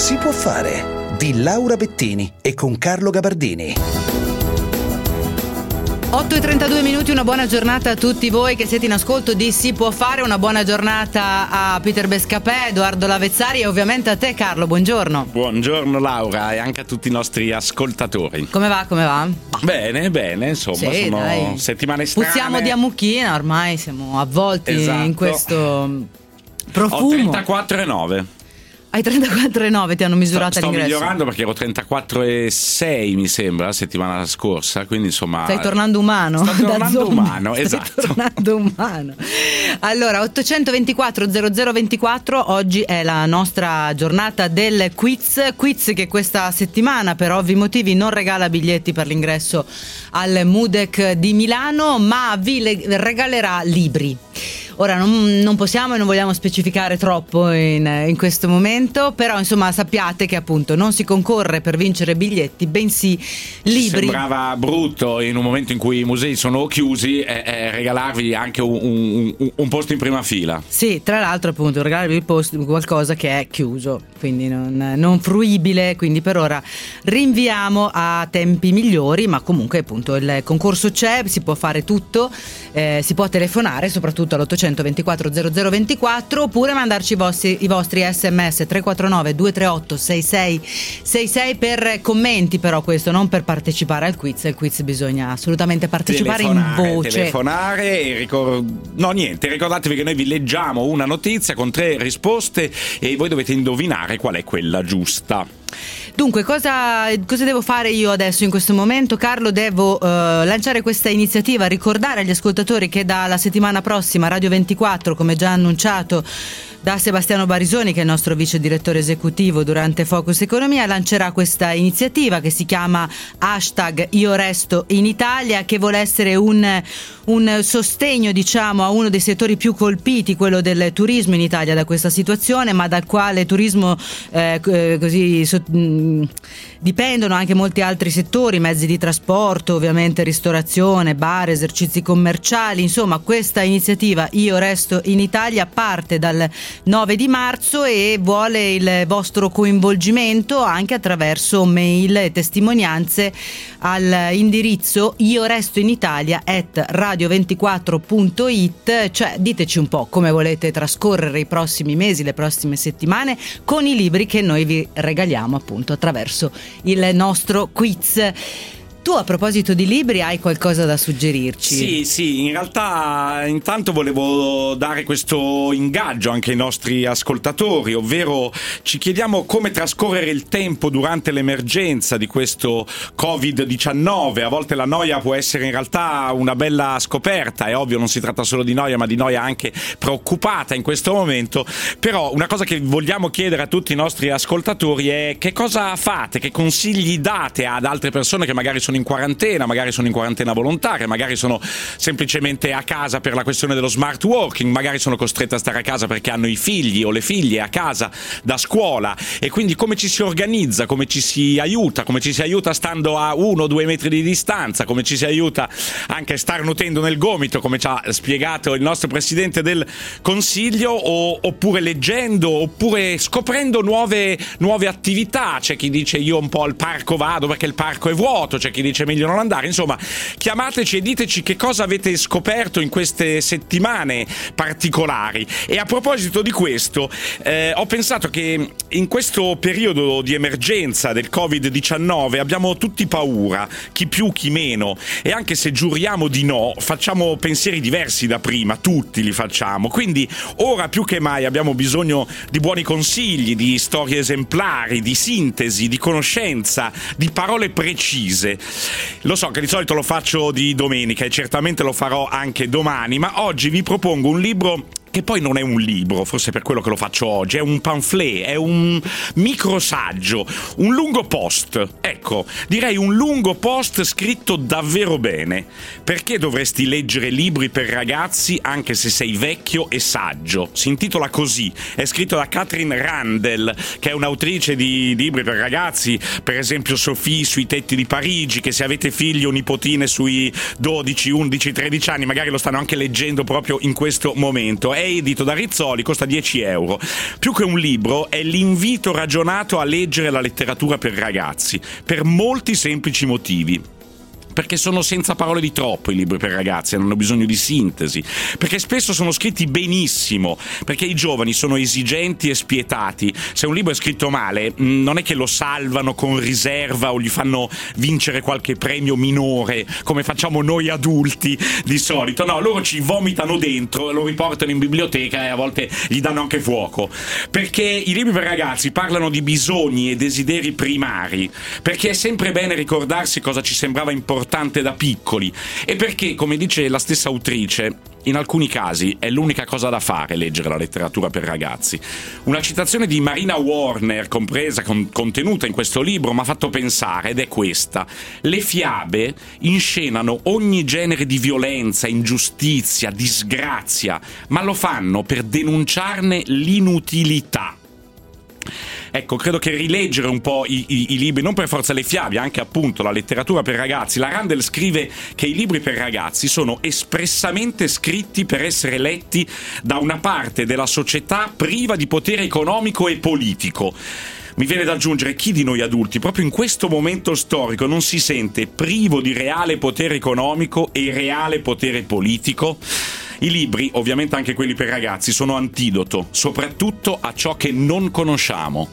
Si può fare di Laura Bettini e con Carlo Gabardini. 8:32, una buona giornata a tutti voi che siete in ascolto di Si può fare, una buona giornata a Peter Bescapè, Edoardo Lavezzari e ovviamente a te Carlo, buongiorno. Buongiorno Laura e anche a tutti i nostri ascoltatori. Come va? Bene, insomma, sì, sono dai. settimane strane. Puzziamo di ammucchina, ormai siamo avvolti in questo profumo. Ho 34,9. Hai 34,9, ti hanno misurato Sto all'ingresso. migliorando perché ero 34,6 mi sembra la settimana scorsa, quindi insomma Stai tornando umano. Sto tornando umano, Stai esatto. tornando umano. Allora, 824 0024, oggi è la nostra giornata del quiz che questa settimana per ovvi motivi non regala biglietti per l'ingresso al Mudec di Milano, ma vi regalerà libri. Ora non possiamo e non vogliamo specificare troppo in questo momento, però insomma sappiate che appunto non si concorre per vincere biglietti, bensì libri. Sembrava brutto in un momento in cui i musei sono chiusi regalarvi anche un posto in prima fila. Sì, tra l'altro appunto regalarvi qualcosa che è chiuso, quindi non fruibile, quindi per ora rinviamo a tempi migliori, ma comunque appunto il concorso c'è, si può fare tutto, si può telefonare soprattutto all'824 0024 oppure mandarci i vostri sms 349 238 6666 per commenti, però questo non per partecipare al quiz. Il quiz bisogna assolutamente partecipare in voce, telefonare e ricordatevi che noi vi leggiamo una notizia con 3 risposte e voi dovete indovinare qual è quella giusta. Dunque, cosa devo fare io adesso in questo momento? Carlo, devo lanciare questa iniziativa, ricordare agli ascoltatori che dalla settimana prossima Radio 24, come già annunciato da Sebastiano Barisoni, che è il nostro vice direttore esecutivo durante Focus Economia, lancerà questa iniziativa che si chiama #IoRestoInItalia, che vuole essere un sostegno, diciamo, a uno dei settori più colpiti, quello del turismo in Italia, da questa situazione, ma dal quale turismo dipendono anche molti altri settori, mezzi di trasporto, ovviamente ristorazione, bar, esercizi commerciali. Insomma, questa iniziativa Io Resto in Italia parte dal 9 di marzo e vuole il vostro coinvolgimento anche attraverso mail e testimonianze all'indirizzo iorestoinitalia@radio24.it, cioè diteci un po' come volete trascorrere i prossimi mesi, le prossime settimane con i libri che noi vi regaliamo appunto attraverso il nostro quiz. Tu, a proposito di libri, hai qualcosa da suggerirci? Sì, in realtà intanto volevo dare questo ingaggio anche ai nostri ascoltatori, ovvero ci chiediamo come trascorrere il tempo durante l'emergenza di questo Covid-19. A volte la noia può essere in realtà una bella scoperta, è ovvio, non si tratta solo di noia, ma di noia anche preoccupata in questo momento. Però una cosa che vogliamo chiedere a tutti i nostri ascoltatori è: che cosa fate, che consigli date ad altre persone che magari sono in quarantena, magari sono in quarantena volontaria, magari sono semplicemente a casa per la questione dello smart working, magari sono costrette a stare a casa perché hanno i figli o le figlie a casa da scuola, e quindi come ci si organizza, come ci si aiuta stando a 1-2 metri di distanza, come ci si aiuta anche starnutendo nel gomito, come ci ha spiegato il nostro Presidente del Consiglio, oppure leggendo, oppure scoprendo nuove attività. C'è chi dice: io un po' al parco vado perché il parco è vuoto, c'è chi dice meglio non andare. Insomma, chiamateci e diteci che cosa avete scoperto in queste settimane particolari. E a proposito di questo, ho pensato che in questo periodo di emergenza del Covid-19 abbiamo tutti paura, chi più chi meno, e anche se giuriamo di no, facciamo pensieri diversi da prima, tutti li facciamo. Quindi ora più che mai abbiamo bisogno di buoni consigli, di storie esemplari, di sintesi, di conoscenza, di parole precise. Lo so che di solito lo faccio di domenica e certamente lo farò anche domani, ma oggi vi propongo un libro che poi non è un libro, forse per quello che lo faccio oggi, è un pamphlet, è un microsaggio, un lungo post. Ecco, direi un lungo post scritto davvero bene. Perché dovresti leggere libri per ragazzi anche se sei vecchio e saggio? Si intitola così, è scritto da Catherine Randall, che è un'autrice di libri per ragazzi, per esempio Sophie sui tetti di Parigi, che se avete figli o nipotine sui 12, 11, 13 anni magari lo stanno anche leggendo proprio in questo momento. È edito da Rizzoli, costa 10 euro. Più che un libro è l'invito ragionato a leggere la letteratura per ragazzi, per molti semplici motivi. Perché sono senza parole di troppo i libri per ragazzi, hanno bisogno di sintesi, perché spesso sono scritti benissimo, perché i giovani sono esigenti e spietati. Se un libro è scritto male, non è che lo salvano con riserva o gli fanno vincere qualche premio minore, come facciamo noi adulti di solito. No, loro ci vomitano dentro, lo riportano in biblioteca e a volte gli danno anche fuoco. Perché i libri per ragazzi parlano di bisogni e desideri primari, perché è sempre bene ricordarsi cosa ci sembrava importante da piccoli, e perché, come dice la stessa autrice, in alcuni casi è l'unica cosa da fare leggere la letteratura per ragazzi. Una citazione di Marina Warner, contenuta in questo libro, mi ha fatto pensare, ed è questa: le fiabe inscenano ogni genere di violenza, ingiustizia, disgrazia, ma lo fanno per denunciarne l'inutilità. Ecco, credo che rileggere un po' i libri, non per forza le fiabe, anche appunto la letteratura per ragazzi. La Randall scrive che i libri per ragazzi sono espressamente scritti per essere letti da una parte della società priva di potere economico e politico. Mi viene da aggiungere, chi di noi adulti proprio in questo momento storico non si sente privo di reale potere economico e reale potere politico? I libri, ovviamente anche quelli per ragazzi, sono antidoto, soprattutto a ciò che non conosciamo.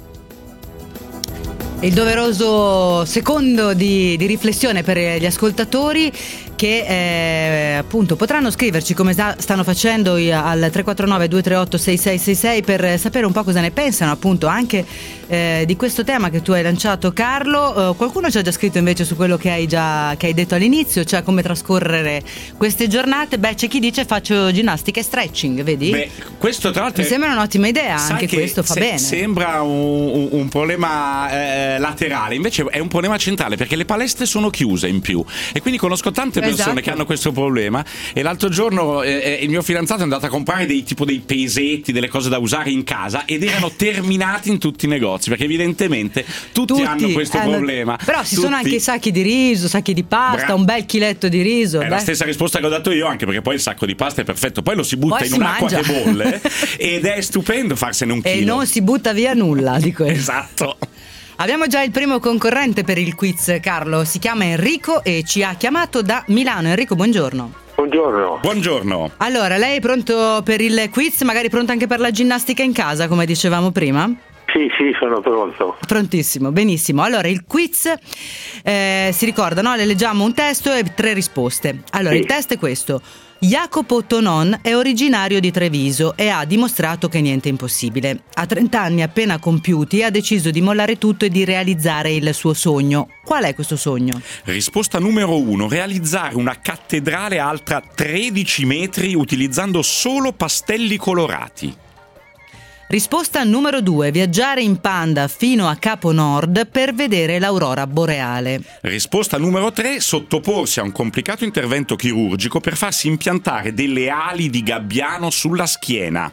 Il doveroso secondo di riflessione per gli ascoltatori, che appunto potranno scriverci, come stanno facendo, al 349 238 6666 per sapere un po' cosa ne pensano appunto anche di questo tema che tu hai lanciato, Carlo. Qualcuno ci ha già scritto invece su quello che hai detto all'inizio, cioè come trascorrere queste giornate. C'è chi dice faccio ginnastica e stretching, vedi? Questo tra l'altro mi sembra un'ottima idea, anche questo fa bene. Sembra un problema laterale, invece è un problema centrale, perché le palestre sono chiuse in più, e quindi conosco tante persone che hanno questo problema. E l'altro giorno il mio fidanzato è andato a comprare dei pesetti, delle cose da usare in casa, ed erano terminati in tutti i negozi, perché evidentemente tutti hanno questo problema. Però sono anche i sacchi di riso, sacchi di pasta, un bel chiletto di riso. È la stessa risposta che ho dato io, anche perché poi il sacco di pasta è perfetto, poi lo si butta in un'acqua che bolle ed è stupendo farsene un chilo. E non si butta via nulla di questo. Esatto. Abbiamo già il primo concorrente per il quiz, Carlo, si chiama Enrico e ci ha chiamato da Milano. Enrico, buongiorno. Buongiorno. Allora, lei è pronto per il quiz? Magari pronto anche per la ginnastica in casa, come dicevamo prima? Sì, sono pronto. Prontissimo, benissimo. Allora, il quiz si ricorda, no? Le leggiamo un testo e 3 risposte. Allora, il test è questo: Jacopo Tonon è originario di Treviso e ha dimostrato che niente è impossibile. A 30 anni appena compiuti ha deciso di mollare tutto e di realizzare il suo sogno. Qual è questo sogno? Risposta numero 1: realizzare una cattedrale alta 13 metri utilizzando solo pastelli colorati. Risposta numero 2: viaggiare in Panda fino a Capo Nord per vedere l'aurora boreale. Risposta numero 3: sottoporsi a un complicato intervento chirurgico per farsi impiantare delle ali di gabbiano sulla schiena.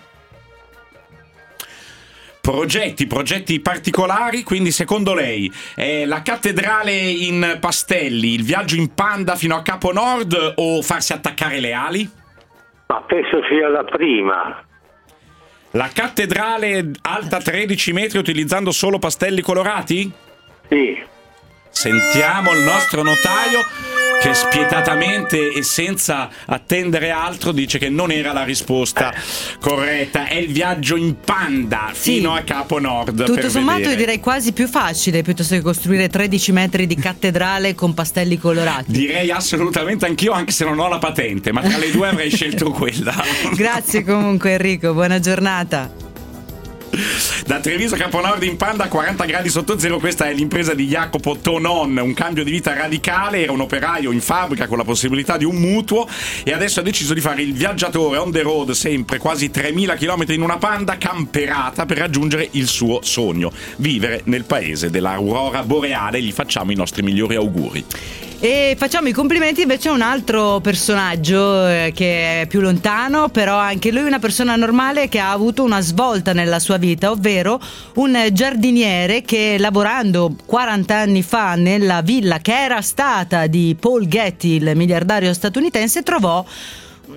Progetti particolari, quindi secondo lei la cattedrale in pastelli, il viaggio in Panda fino a Capo Nord o farsi attaccare le ali? Ma penso sia la prima. La cattedrale alta 13 metri utilizzando solo pastelli colorati? Sì. Sentiamo il nostro notaio che spietatamente e senza attendere altro dice che non era la risposta corretta. È il viaggio in Panda fino a Capo Nord. Tutto sommato io direi quasi più facile piuttosto che costruire 13 metri di cattedrale con pastelli colorati. Direi assolutamente anch'io, anche se non ho la patente, ma tra le due avrei scelto quella. Grazie comunque Enrico, buona giornata. Da Treviso a Capo Nord in Panda, 40 gradi sotto zero. Questa è l'impresa di Jacopo Tonon, un cambio di vita radicale. Era un operaio in fabbrica con la possibilità di un mutuo e adesso ha deciso di fare il viaggiatore on the road, sempre quasi 3.000 km in una Panda camperata per raggiungere il suo sogno: vivere nel paese dell'aurora boreale. Gli facciamo i nostri migliori auguri. E facciamo i complimenti invece a un altro personaggio che è più lontano, però anche lui una persona normale che ha avuto una svolta nella sua vita, ovvero un giardiniere che, lavorando 40 anni fa nella villa che era stata di Paul Getty, il miliardario statunitense, trovò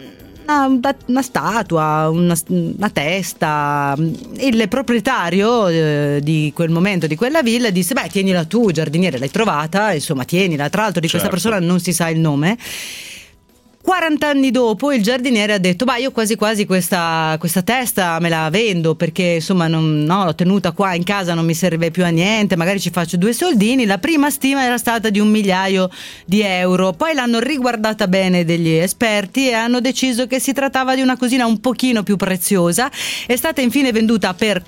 una statua, una testa. Il proprietario di quel momento di quella villa disse: beh, tienila tu, giardiniere, l'hai trovata, insomma tienila. Tra l'altro di questa persona non si sa il nome. 40 anni dopo il giardiniere ha detto: io quasi quasi questa testa me la vendo, perché insomma l'ho tenuta qua in casa, non mi serve più a niente, magari ci faccio 2 soldini. La prima stima era stata di €1.000.000, poi l'hanno riguardata bene degli esperti e hanno deciso che si trattava di una cosina un pochino più preziosa. È stata infine venduta per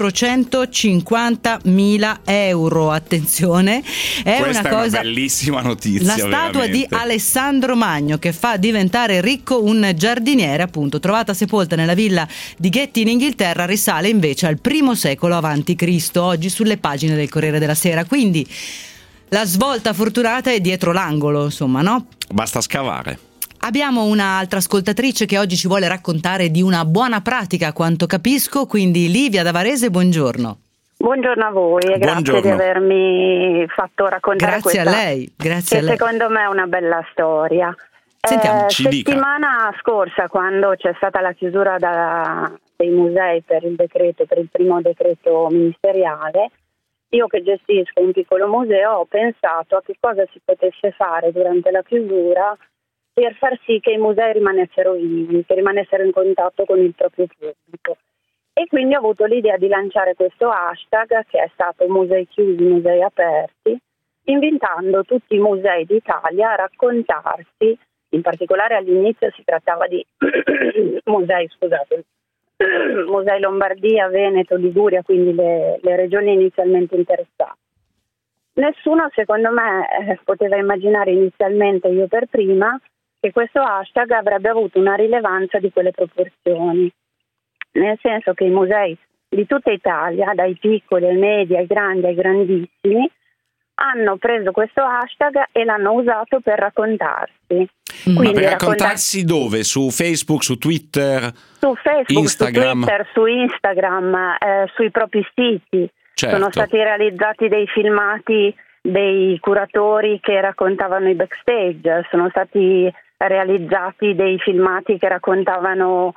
€450.000. Attenzione, questa è una bellissima notizia. La statua veramente di Alessandro Magno, che fa diventare ricco un giardiniere, appunto, trovata sepolta nella villa di Getty in Inghilterra, risale invece al I secolo a.C., oggi sulle pagine del Corriere della Sera. Quindi la svolta fortunata è dietro l'angolo, insomma, no? Basta scavare. Abbiamo un'altra ascoltatrice che oggi ci vuole raccontare di una buona pratica, a quanto capisco, quindi Livia da Varese, buongiorno. Buongiorno a voi e grazie di avermi fatto raccontare questa. Grazie a lei, grazie a lei. Secondo me è una bella storia. Sentiamo, settimana scorsa, quando c'è stata la chiusura dei musei per il primo decreto ministeriale, io che gestisco un piccolo museo ho pensato a che cosa si potesse fare durante la chiusura per far sì che i musei rimanessero vivi, che rimanessero in contatto con il proprio pubblico. E quindi ho avuto l'idea di lanciare questo hashtag, che è stato Musei chiusi, musei aperti, invitando tutti i musei d'Italia a raccontarsi. In particolare all'inizio si trattava di musei Lombardia, Veneto, Liguria, quindi le regioni inizialmente interessate. Nessuno, secondo me, poteva immaginare inizialmente, io per prima, che questo hashtag avrebbe avuto una rilevanza di quelle proporzioni. Nel senso che i musei di tutta Italia, dai piccoli ai medi, ai grandi, ai grandissimi, hanno preso questo hashtag e l'hanno usato per raccontarsi. Ma per raccontarsi dove? Su Facebook, su Twitter? Su Facebook, Instagram. su Twitter, su Instagram, sui propri siti. Certo. Sono stati realizzati dei filmati dei curatori che raccontavano i backstage, sono stati realizzati dei filmati che raccontavano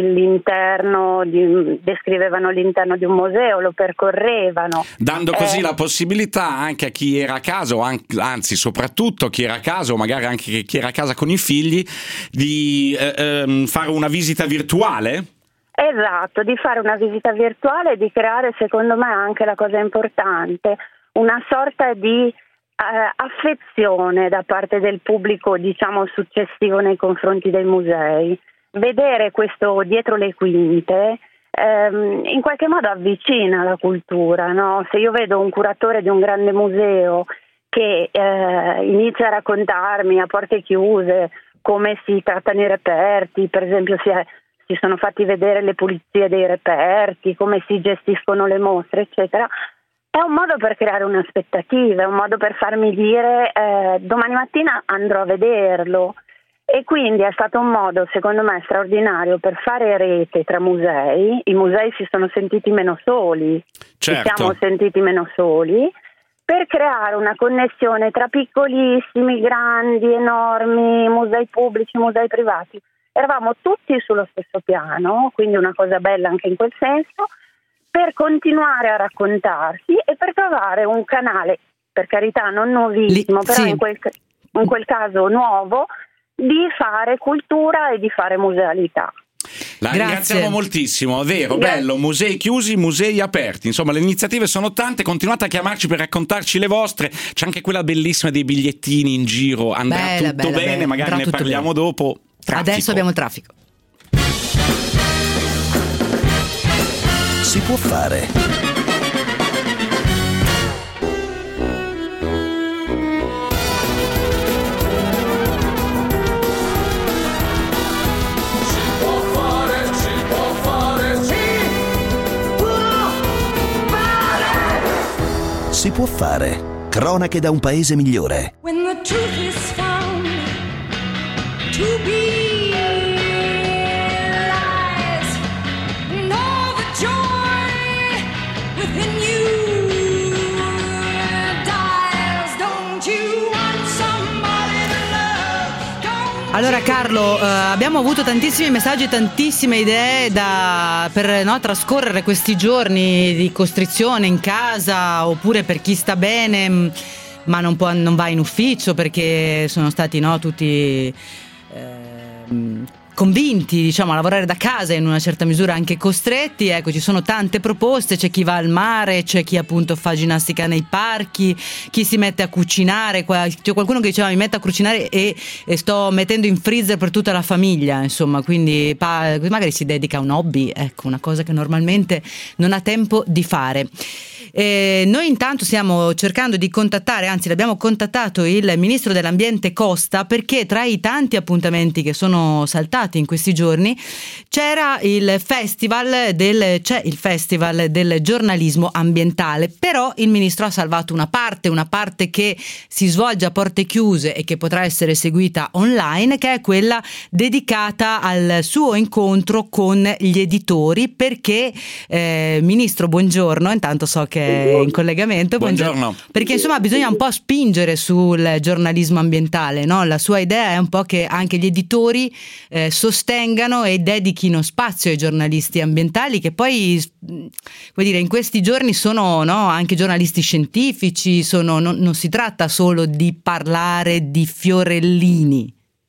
descrivevano l'interno di un museo, lo percorrevano. Dando così la possibilità anche a chi era a casa, anzi soprattutto chi era a casa, o magari anche chi era a casa con i figli, di fare una visita virtuale? Esatto, di fare una visita virtuale e di creare, secondo me, anche la cosa importante, una sorta di affezione da parte del pubblico, diciamo, successivo nei confronti dei musei. Vedere questo dietro le quinte in qualche modo avvicina la cultura, no? Se io vedo un curatore di un grande museo che inizia a raccontarmi a porte chiuse come si trattano i reperti, per esempio si sono fatti vedere le pulizie dei reperti, come si gestiscono le mostre, eccetera, è un modo per creare un'aspettativa, è un modo per farmi dire domani mattina andrò a vederlo. E quindi è stato un modo, secondo me, straordinario per fare rete tra musei. I musei si sono sentiti meno soli, certo. Ci siamo sentiti meno soli, per creare una connessione tra piccolissimi, grandi, enormi, musei pubblici, musei privati. Eravamo tutti sullo stesso piano, quindi una cosa bella anche in quel senso, per continuare a raccontarsi e per trovare un canale, per carità non nuovissimo, però sì. in quel caso nuovo, di fare cultura e di fare musealità. La ringraziamo moltissimo, vero, bello, musei chiusi, musei aperti, insomma le iniziative sono tante, continuate a chiamarci per raccontarci le vostre, c'è anche quella bellissima dei bigliettini in giro, andrà tutto bene, magari ne parliamo dopo. Traffico. Adesso abbiamo il traffico. Si può fare. Si può fare. Cronache da un paese migliore. When the truth is found to be lies, and all the joy within you dies. Don't you want somebody to love? Don't Allora Carlo, abbiamo avuto tantissimi messaggi, tantissime idee per trascorrere questi giorni di costrizione in casa, oppure per chi sta bene ma non va in ufficio perché sono stati tutti convinti, diciamo, a lavorare da casa, in una certa misura anche costretti. Ecco, ci sono tante proposte, c'è chi va al mare, c'è chi appunto fa ginnastica nei parchi, chi si mette a cucinare, c'è qualcuno che diceva mi metto a cucinare e sto mettendo in freezer per tutta la famiglia, insomma, quindi magari si dedica a un hobby, ecco, una cosa che normalmente non ha tempo di fare. Noi intanto stiamo cercando di contattare, anzi l'abbiamo contattato, il ministro dell'ambiente Costa, perché tra i tanti appuntamenti che sono saltati in questi giorni c'è il festival del giornalismo ambientale, però il ministro ha salvato una parte che si svolge a porte chiuse e che potrà essere seguita online, che è quella dedicata al suo incontro con gli editori, perché ministro, buongiorno, intanto so che in collegamento. Buongiorno. Perché insomma bisogna un po' spingere sul giornalismo ambientale, no? La sua idea è un po' che anche gli editori sostengano e dedichino spazio ai giornalisti ambientali, che poi, vuol dire, in questi giorni sono anche giornalisti scientifici, non si tratta solo di parlare di fiorellini.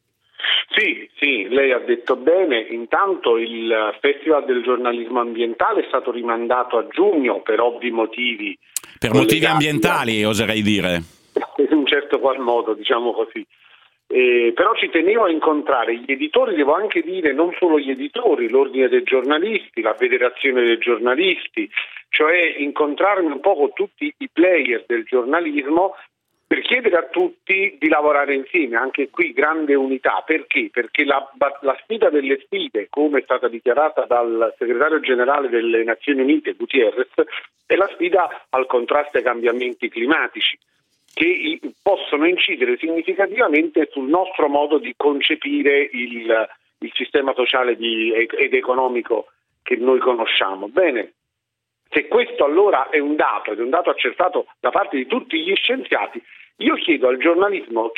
Sì, lei ha detto bene. Intanto il Festival del giornalismo ambientale è stato rimandato a giugno per ovvi motivi. Per motivi ambientali, oserei dire. In un certo qual modo, diciamo così. Però ci tenevo a incontrare gli editori, devo anche dire non solo gli editori, l'Ordine dei giornalisti, la Federazione dei giornalisti, cioè incontrarmi un po' con tutti i player del giornalismo, per chiedere a tutti di lavorare insieme. Anche qui grande unità. Perché? Perché la sfida delle sfide, come è stata dichiarata dal segretario generale delle Nazioni Unite Gutierrez, è la sfida al contrasto ai cambiamenti climatici, che possono incidere significativamente sul nostro modo di concepire il sistema sociale ed economico che noi conosciamo. Bene, se questo allora è un dato accertato da parte di tutti gli scienziati, io chiedo al giornalismo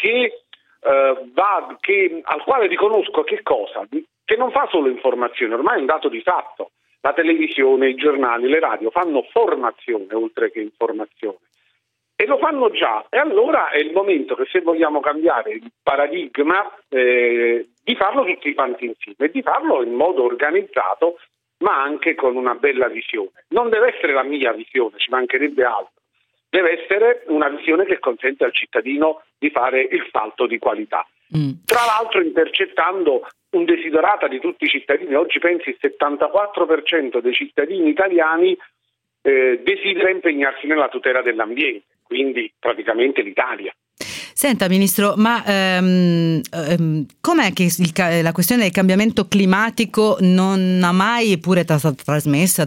al quale riconosco che cosa? Che non fa solo informazione, ormai è un dato di fatto. La televisione, i giornali, le radio fanno formazione oltre che informazione. E lo fanno già, e allora è il momento che, se vogliamo cambiare il paradigma, di farlo tutti quanti insieme e di farlo in modo organizzato, ma anche con una bella visione. Non deve essere la mia visione, ci mancherebbe altro. Deve essere una visione che consente al cittadino di fare il salto di qualità. Tra l'altro intercettando un desiderata di tutti i cittadini. Oggi pensi il 74% dei cittadini italiani desidera impegnarsi nella tutela dell'ambiente, quindi praticamente l'Italia. Senta Ministro, ma com'è che la questione del cambiamento climatico non ha mai, eppure è stata trasmessa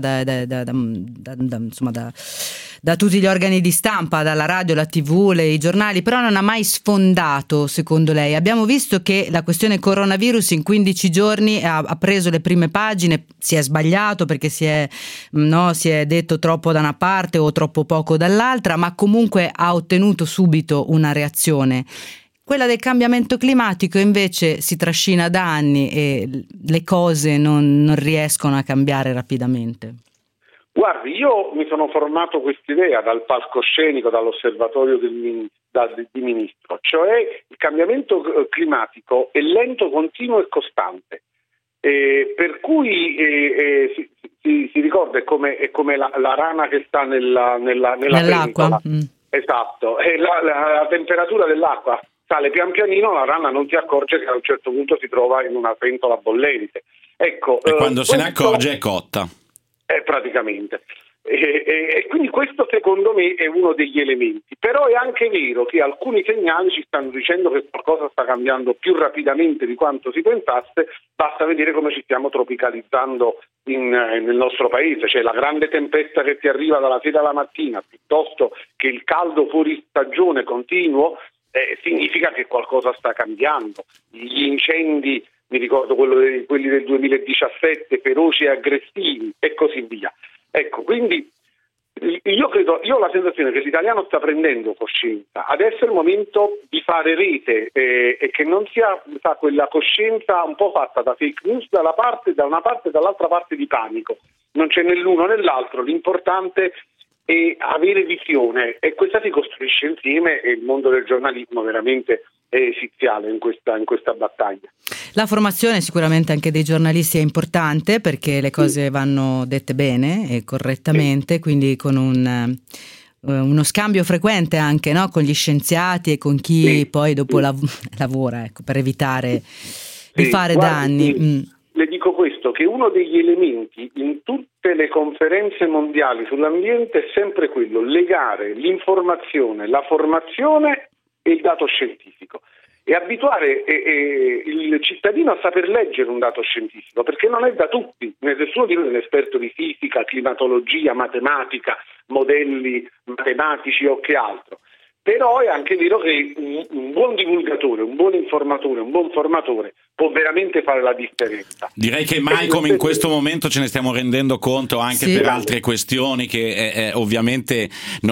da tutti gli organi di stampa, dalla radio, la TV, i giornali, però non ha mai sfondato, secondo lei? Abbiamo visto che la questione coronavirus in 15 giorni ha preso le prime pagine, si è sbagliato perché si è detto troppo da una parte o troppo poco dall'altra, ma comunque ha ottenuto subito una reazione. Quella del cambiamento climatico invece si trascina da anni e le cose non riescono a cambiare rapidamente. Guardi, io mi sono formato quest'idea dal palcoscenico, dall'osservatorio di ministro, cioè il cambiamento climatico è lento, continuo e costante, per cui si ricorda è come la rana che sta nell'acqua. Pentola. Esatto, e la temperatura dell'acqua sale pian pianino, la rana non si accorge che a un certo punto si trova in una pentola bollente. Ecco, e quando se ne accorge è cotta. Praticamente. E quindi questo secondo me è uno degli elementi. Però è anche vero che alcuni segnali ci stanno dicendo che qualcosa sta cambiando più rapidamente di quanto si pensasse. Basta vedere come ci stiamo tropicalizzando nel nostro paese. Cioè la grande tempesta che ti arriva dalla sera alla mattina, piuttosto che il caldo fuori stagione continuo, significa che qualcosa sta cambiando. Gli incendi, mi ricordo quelli del 2017, feroci e aggressivi e così via. Ecco, quindi Io ho la sensazione che l'italiano sta prendendo coscienza. Adesso è il momento di fare rete e che non sia quella coscienza un po' fatta da fake news da una parte e dall'altra parte di panico. Non c'è né l'uno né l'altro, l'importante è avere visione e questa si costruisce insieme e il mondo del giornalismo veramente è esiziale in questa battaglia. La formazione sicuramente anche dei giornalisti è importante perché le cose vanno dette bene e correttamente, quindi con uno scambio frequente anche, no? Con gli scienziati e con chi poi dopo lavora, ecco, per evitare di fare danni. Le dico questo, che uno degli elementi in tutte le conferenze mondiali sull'ambiente è sempre quello, legare l'informazione, la formazione e il dato scientifico e abituare il cittadino a saper leggere un dato scientifico, perché non è da tutti, nessuno di noi è un esperto di fisica, climatologia, matematica, modelli matematici o che altro. Però è anche vero che un buon divulgatore, un buon informatore, un buon formatore può veramente fare la differenza. Direi che mai come in questo momento ce ne stiamo rendendo conto anche per altre questioni che ovviamente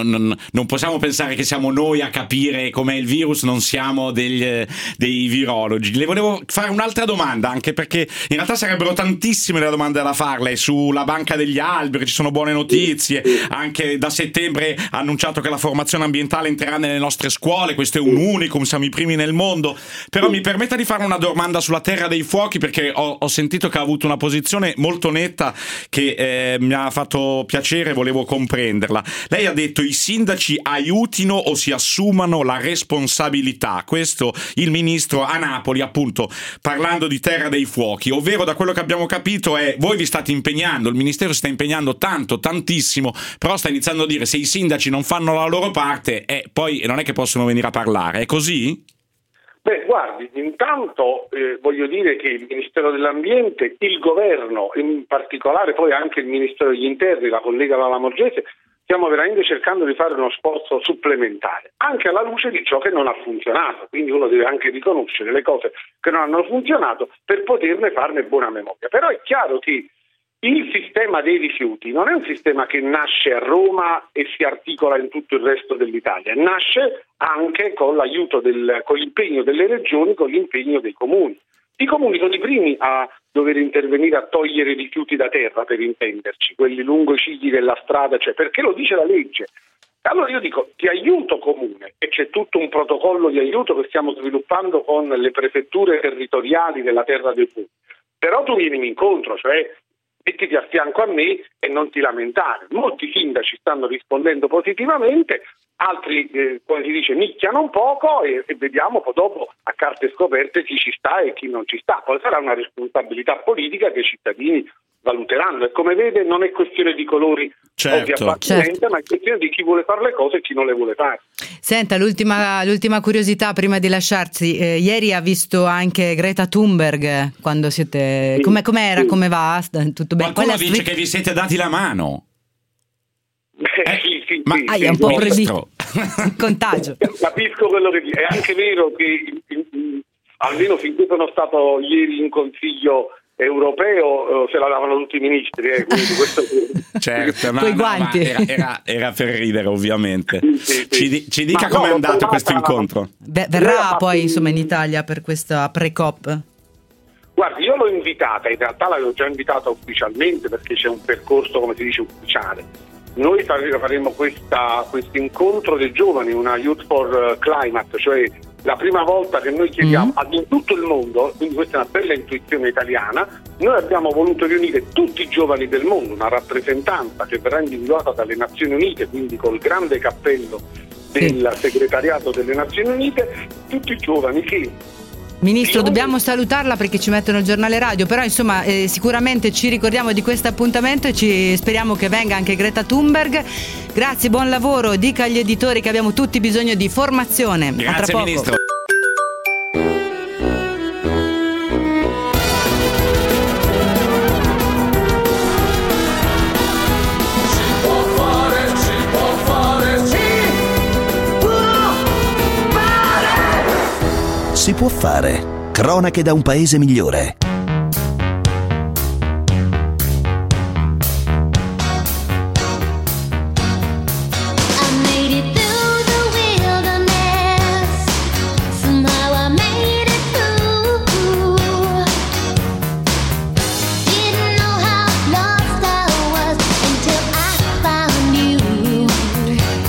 non possiamo pensare che siamo noi a capire com'è il virus, non siamo dei virologi. Le volevo fare un'altra domanda, anche perché in realtà sarebbero tantissime le domande da farle sulla banca degli alberi, ci sono buone notizie, anche da settembre ha annunciato che la formazione ambientale entrerà nelle nostre scuole, questo è un unicum, siamo i primi nel mondo, però mi permetta di fare una domanda sulla Terra dei Fuochi, perché ho sentito che ha avuto una posizione molto netta che mi ha fatto piacere, volevo comprenderla. Lei ha detto i sindaci aiutino o si assumano la responsabilità, questo il ministro a Napoli, appunto parlando di Terra dei Fuochi, ovvero da quello che abbiamo capito è voi vi state impegnando, il ministero si sta impegnando tantissimo, però sta iniziando a dire se i sindaci non fanno la loro parte poi non è che possono venire a parlare, è così? Beh, guardi, intanto voglio dire che il Ministero dell'Ambiente, il Governo, in particolare poi anche il Ministero degli Interni, la collega Lala Morgese, stiamo veramente cercando di fare uno sforzo supplementare, anche alla luce di ciò che non ha funzionato, quindi uno deve anche riconoscere le cose che non hanno funzionato per poterne farne buona memoria. Però è chiaro che il sistema dei rifiuti non è un sistema che nasce a Roma e si articola in tutto il resto dell'Italia, nasce anche con con l'impegno delle regioni, con l'impegno dei comuni. I comuni sono i primi a dover intervenire a togliere i rifiuti da terra, per intenderci, quelli lungo i cigli della strada, cioè perché lo dice la legge. Allora io dico, ti aiuto comune, e c'è tutto un protocollo di aiuto che stiamo sviluppando con le prefetture territoriali della Terra dei Fuochi, però tu vienimi incontro, cioè mettiti a fianco a me e non ti lamentare. Molti sindaci stanno rispondendo positivamente, altri, come si dice, nicchiano un poco e vediamo poi dopo a carte scoperte chi ci sta e chi non ci sta. Poi sarà una responsabilità politica che i cittadini valuteranno e come vede non è questione di colori o di appartenenza, ma è questione di chi vuole fare le cose e chi non le vuole fare. Senta, l'ultima curiosità prima di lasciarsi, ieri ha visto anche Greta Thunberg quando siete com'era, come va? Tutto bene? Qualcuno dice che vi siete dati la mano. Sì, ma è un po' previsto il contagio. Capisco quello che dice. È anche vero che almeno finché sono stato ieri in Consiglio europeo se la davano tutti i ministri, quindi questo certo, coi guanti. Era per ridere, ovviamente. Sì. Ci dica com'è andato questo incontro. Verrà poi insomma in Italia per questa pre-COP? Guardi, io l'ho invitata, in realtà l'avevo già invitata ufficialmente perché c'è un percorso, come si dice, ufficiale. Noi faremo questo incontro dei giovani, una Youth for Climate, cioè la prima volta che noi chiediamo in tutto il mondo, quindi questa è una bella intuizione italiana, noi abbiamo voluto riunire tutti i giovani del mondo, una rappresentanza che verrà individuata dalle Nazioni Unite, quindi col grande cappello del segretariato delle Nazioni Unite, tutti i giovani che... Ministro, dobbiamo salutarla perché ci mettono il giornale radio, però insomma sicuramente ci ricordiamo di questo appuntamento e speriamo che venga anche Greta Thunberg. Grazie, buon lavoro, dica agli editori che abbiamo tutti bisogno di formazione. Grazie, a tra poco. Ministro. Si può fare. Cronache da un paese migliore.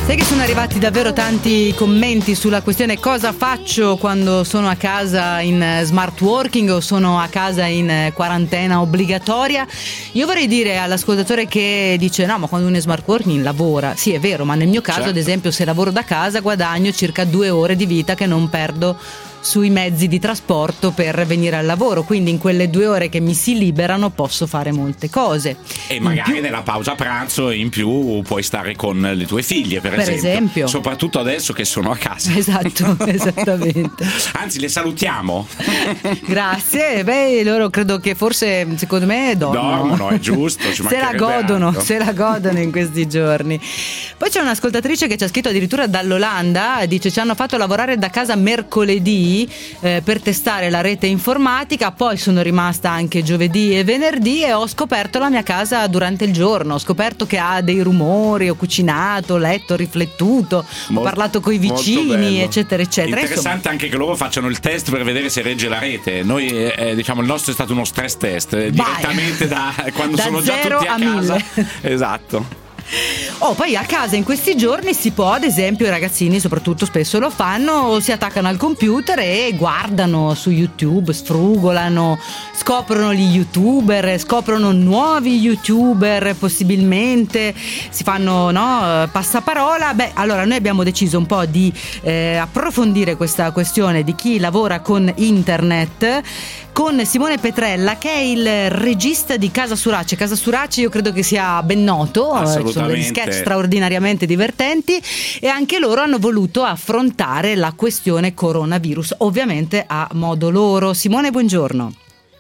Sai che sono arrivati davvero tanti commenti sulla questione cosa faccio quando sono a casa in smart working o sono a casa in quarantena obbligatoria. Io vorrei dire all'ascoltatore che dice no, ma quando uno è smart working lavora. Sì, è vero, ma nel mio caso, certo, ad esempio, se lavoro da casa guadagno circa 2 ore di vita che non perdo sui mezzi di trasporto per venire al lavoro, quindi in quelle 2 ore che mi si liberano posso fare molte cose. E magari nella pausa pranzo in più puoi stare con le tue figlie, per esempio. Soprattutto adesso che sono a casa. Esatto, esattamente. Anzi, le salutiamo. Grazie. Beh, loro credo che forse, secondo me, dormono, è giusto. Se la godono in questi giorni. Poi c'è un'ascoltatrice che ci ha scritto addirittura dall'Olanda, dice: ci hanno fatto lavorare da casa mercoledì per testare la rete informatica, poi sono rimasta anche giovedì e venerdì e ho scoperto la mia casa durante il giorno, ho scoperto che ha dei rumori, ho cucinato, ho letto, ho riflettuto, ho parlato coi vicini, eccetera eccetera. Interessante anche che loro facciano il test per vedere se regge la rete. Noi diciamo il nostro è stato uno stress test direttamente da quando da sono già tutti a casa. 1000. Esatto. Poi a casa in questi giorni si può, ad esempio, i ragazzini soprattutto spesso lo fanno, si attaccano al computer e guardano su YouTube, sfrugolano, scoprono gli youtuber, scoprono nuovi youtuber, possibilmente si fanno passaparola. Beh, allora noi abbiamo deciso un po' di approfondire questa questione di chi lavora con internet con Simone Petrella, che è il regista di Casa Surace. Casa Surace io credo che sia ben noto, ci sono degli sketch straordinariamente divertenti e anche loro hanno voluto affrontare la questione coronavirus, ovviamente a modo loro. Simone, buongiorno.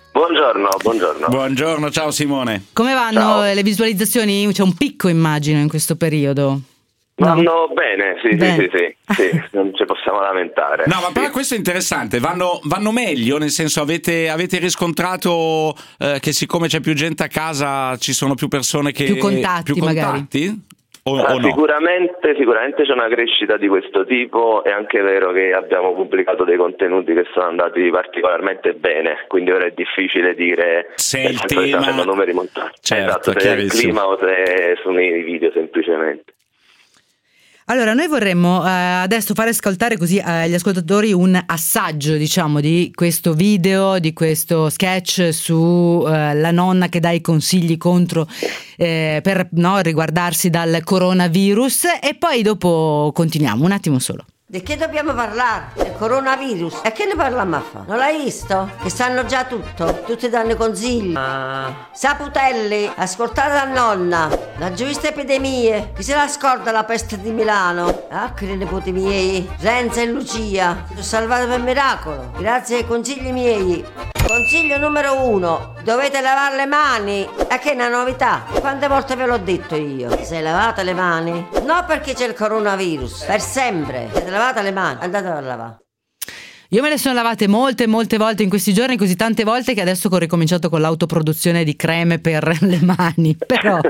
Buongiorno, ciao Simone. Come vanno le visualizzazioni? C'è un picco, immagino, in questo periodo. Vanno bene, sì, non ci possiamo lamentare. No, ma però questo è interessante, vanno meglio, nel senso avete riscontrato che siccome c'è più gente a casa ci sono più persone che... Più contatti magari? O no? Sicuramente c'è una crescita di questo tipo. È anche vero che abbiamo pubblicato dei contenuti che sono andati particolarmente bene, quindi ora è difficile dire se il tema... numeri montati. Certo, esatto, se è il clima o se sono i video semplicemente. Allora, noi vorremmo adesso fare ascoltare così agli ascoltatori un assaggio, diciamo, di questo video, di questo sketch su la nonna che dà i consigli contro per riguardarsi dal coronavirus, e poi dopo continuiamo un attimo solo. Di che dobbiamo parlare? Del coronavirus. E che ne parliamo a fare? Non l'hai visto? Che sanno già tutto. Tutti danno consigli. Saputelli, ascoltate la nonna. Non già viste epidemie. Chi se la scorda la peste di Milano? Che i nipoti miei, Renza e Lucia, sono salvati per miracolo. Grazie ai consigli miei. Consiglio numero 1: dovete lavare le mani. E che è una novità? Quante volte ve l'ho detto io? Se lavate le mani? No, perché c'è il coronavirus. Per sempre. Se lavate le mani, andate a lavare. Io me le sono lavate molte volte in questi giorni, così tante volte che adesso ho ricominciato con l'autoproduzione di creme per le mani. Però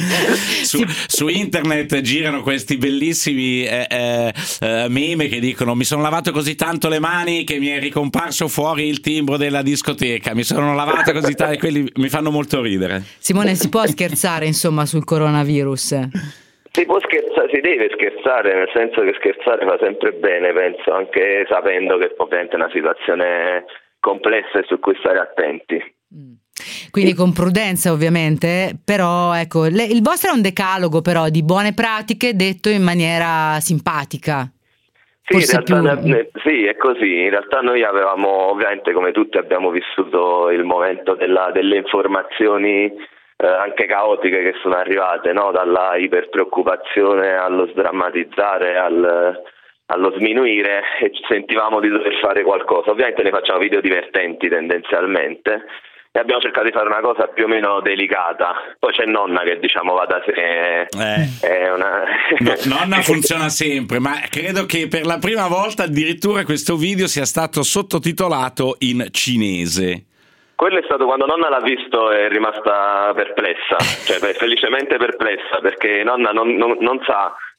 su internet girano questi bellissimi meme che dicono: mi sono lavato così tanto le mani che mi è ricomparso fuori il timbro della discoteca, mi sono lavato così tanto, e quelli mi fanno molto ridere. Simone, si può scherzare insomma sul coronavirus? Si può scherzare, si deve scherzare, nel senso che scherzare fa sempre bene, penso, anche sapendo che ovviamente è una situazione complessa e su cui stare attenti. Quindi con prudenza, ovviamente, però ecco, il vostro è un decalogo però di buone pratiche detto in maniera simpatica. Sì, sì, è così. In realtà noi avevamo, ovviamente come tutti abbiamo vissuto il momento delle informazioni anche caotiche che sono arrivate, no? Dalla iperpreoccupazione allo sdrammatizzare, allo sminuire, e ci sentivamo di dover fare qualcosa. Ovviamente ne facciamo video divertenti tendenzialmente e abbiamo cercato di fare una cosa più o meno delicata. Poi c'è nonna che diciamo va da sé, è una... Nonna funziona sempre, ma credo che per la prima volta addirittura questo video sia stato sottotitolato in cinese. Quello è stato quando nonna l'ha visto, è rimasta perplessa, cioè felicemente perplessa, perché nonna non sa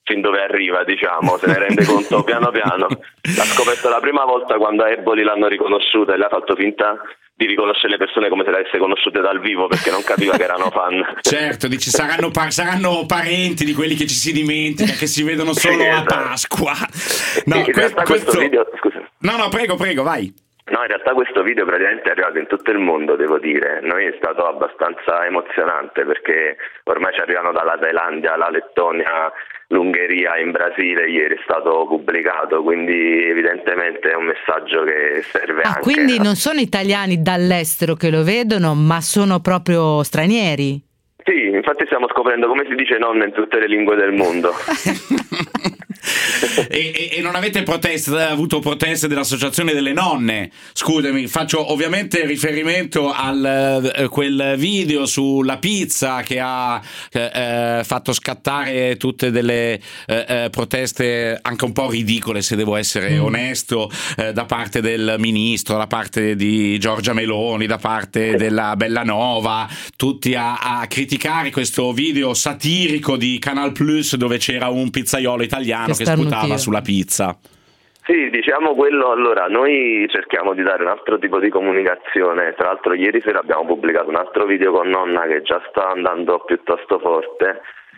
fin dove arriva, diciamo, se ne rende conto piano piano. L'ha scoperto la prima volta quando a Eboli l'hanno riconosciuta e lei ha fatto finta di riconoscere le persone come se le avesse conosciute dal vivo, perché non capiva che erano fan. Certo, dici saranno parenti di quelli che ci si dimentica, che si vedono solo a Pasqua. No, in realtà questo video, scusa. No, prego, vai. No, in realtà questo video praticamente è arrivato in tutto il mondo, devo dire. Noi è stato abbastanza emozionante perché ormai ci arrivano dalla Thailandia, la Lettonia, l'Ungheria, in Brasile ieri è stato pubblicato, quindi evidentemente è un messaggio che serve anche. Quindi non sono italiani dall'estero che lo vedono, ma sono proprio stranieri? Sì, infatti stiamo scoprendo come si dice nonna in tutte le lingue del mondo. E non avete avuto proteste dell'associazione delle nonne? Scusami, faccio ovviamente riferimento al quel video sulla pizza che ha fatto scattare tutte delle proteste anche un po' ridicole, se devo essere onesto, da parte del ministro, da parte di Giorgia Meloni, da parte della Bellanova, tutti a criticare questo video satirico di Canal Plus dove c'era un pizzaiolo italiano che sputava sulla pizza. Sì, diciamo quello. Allora, noi cerchiamo di dare un altro tipo di comunicazione. Tra l'altro ieri sera abbiamo pubblicato un altro video con nonna che già sta andando piuttosto forte.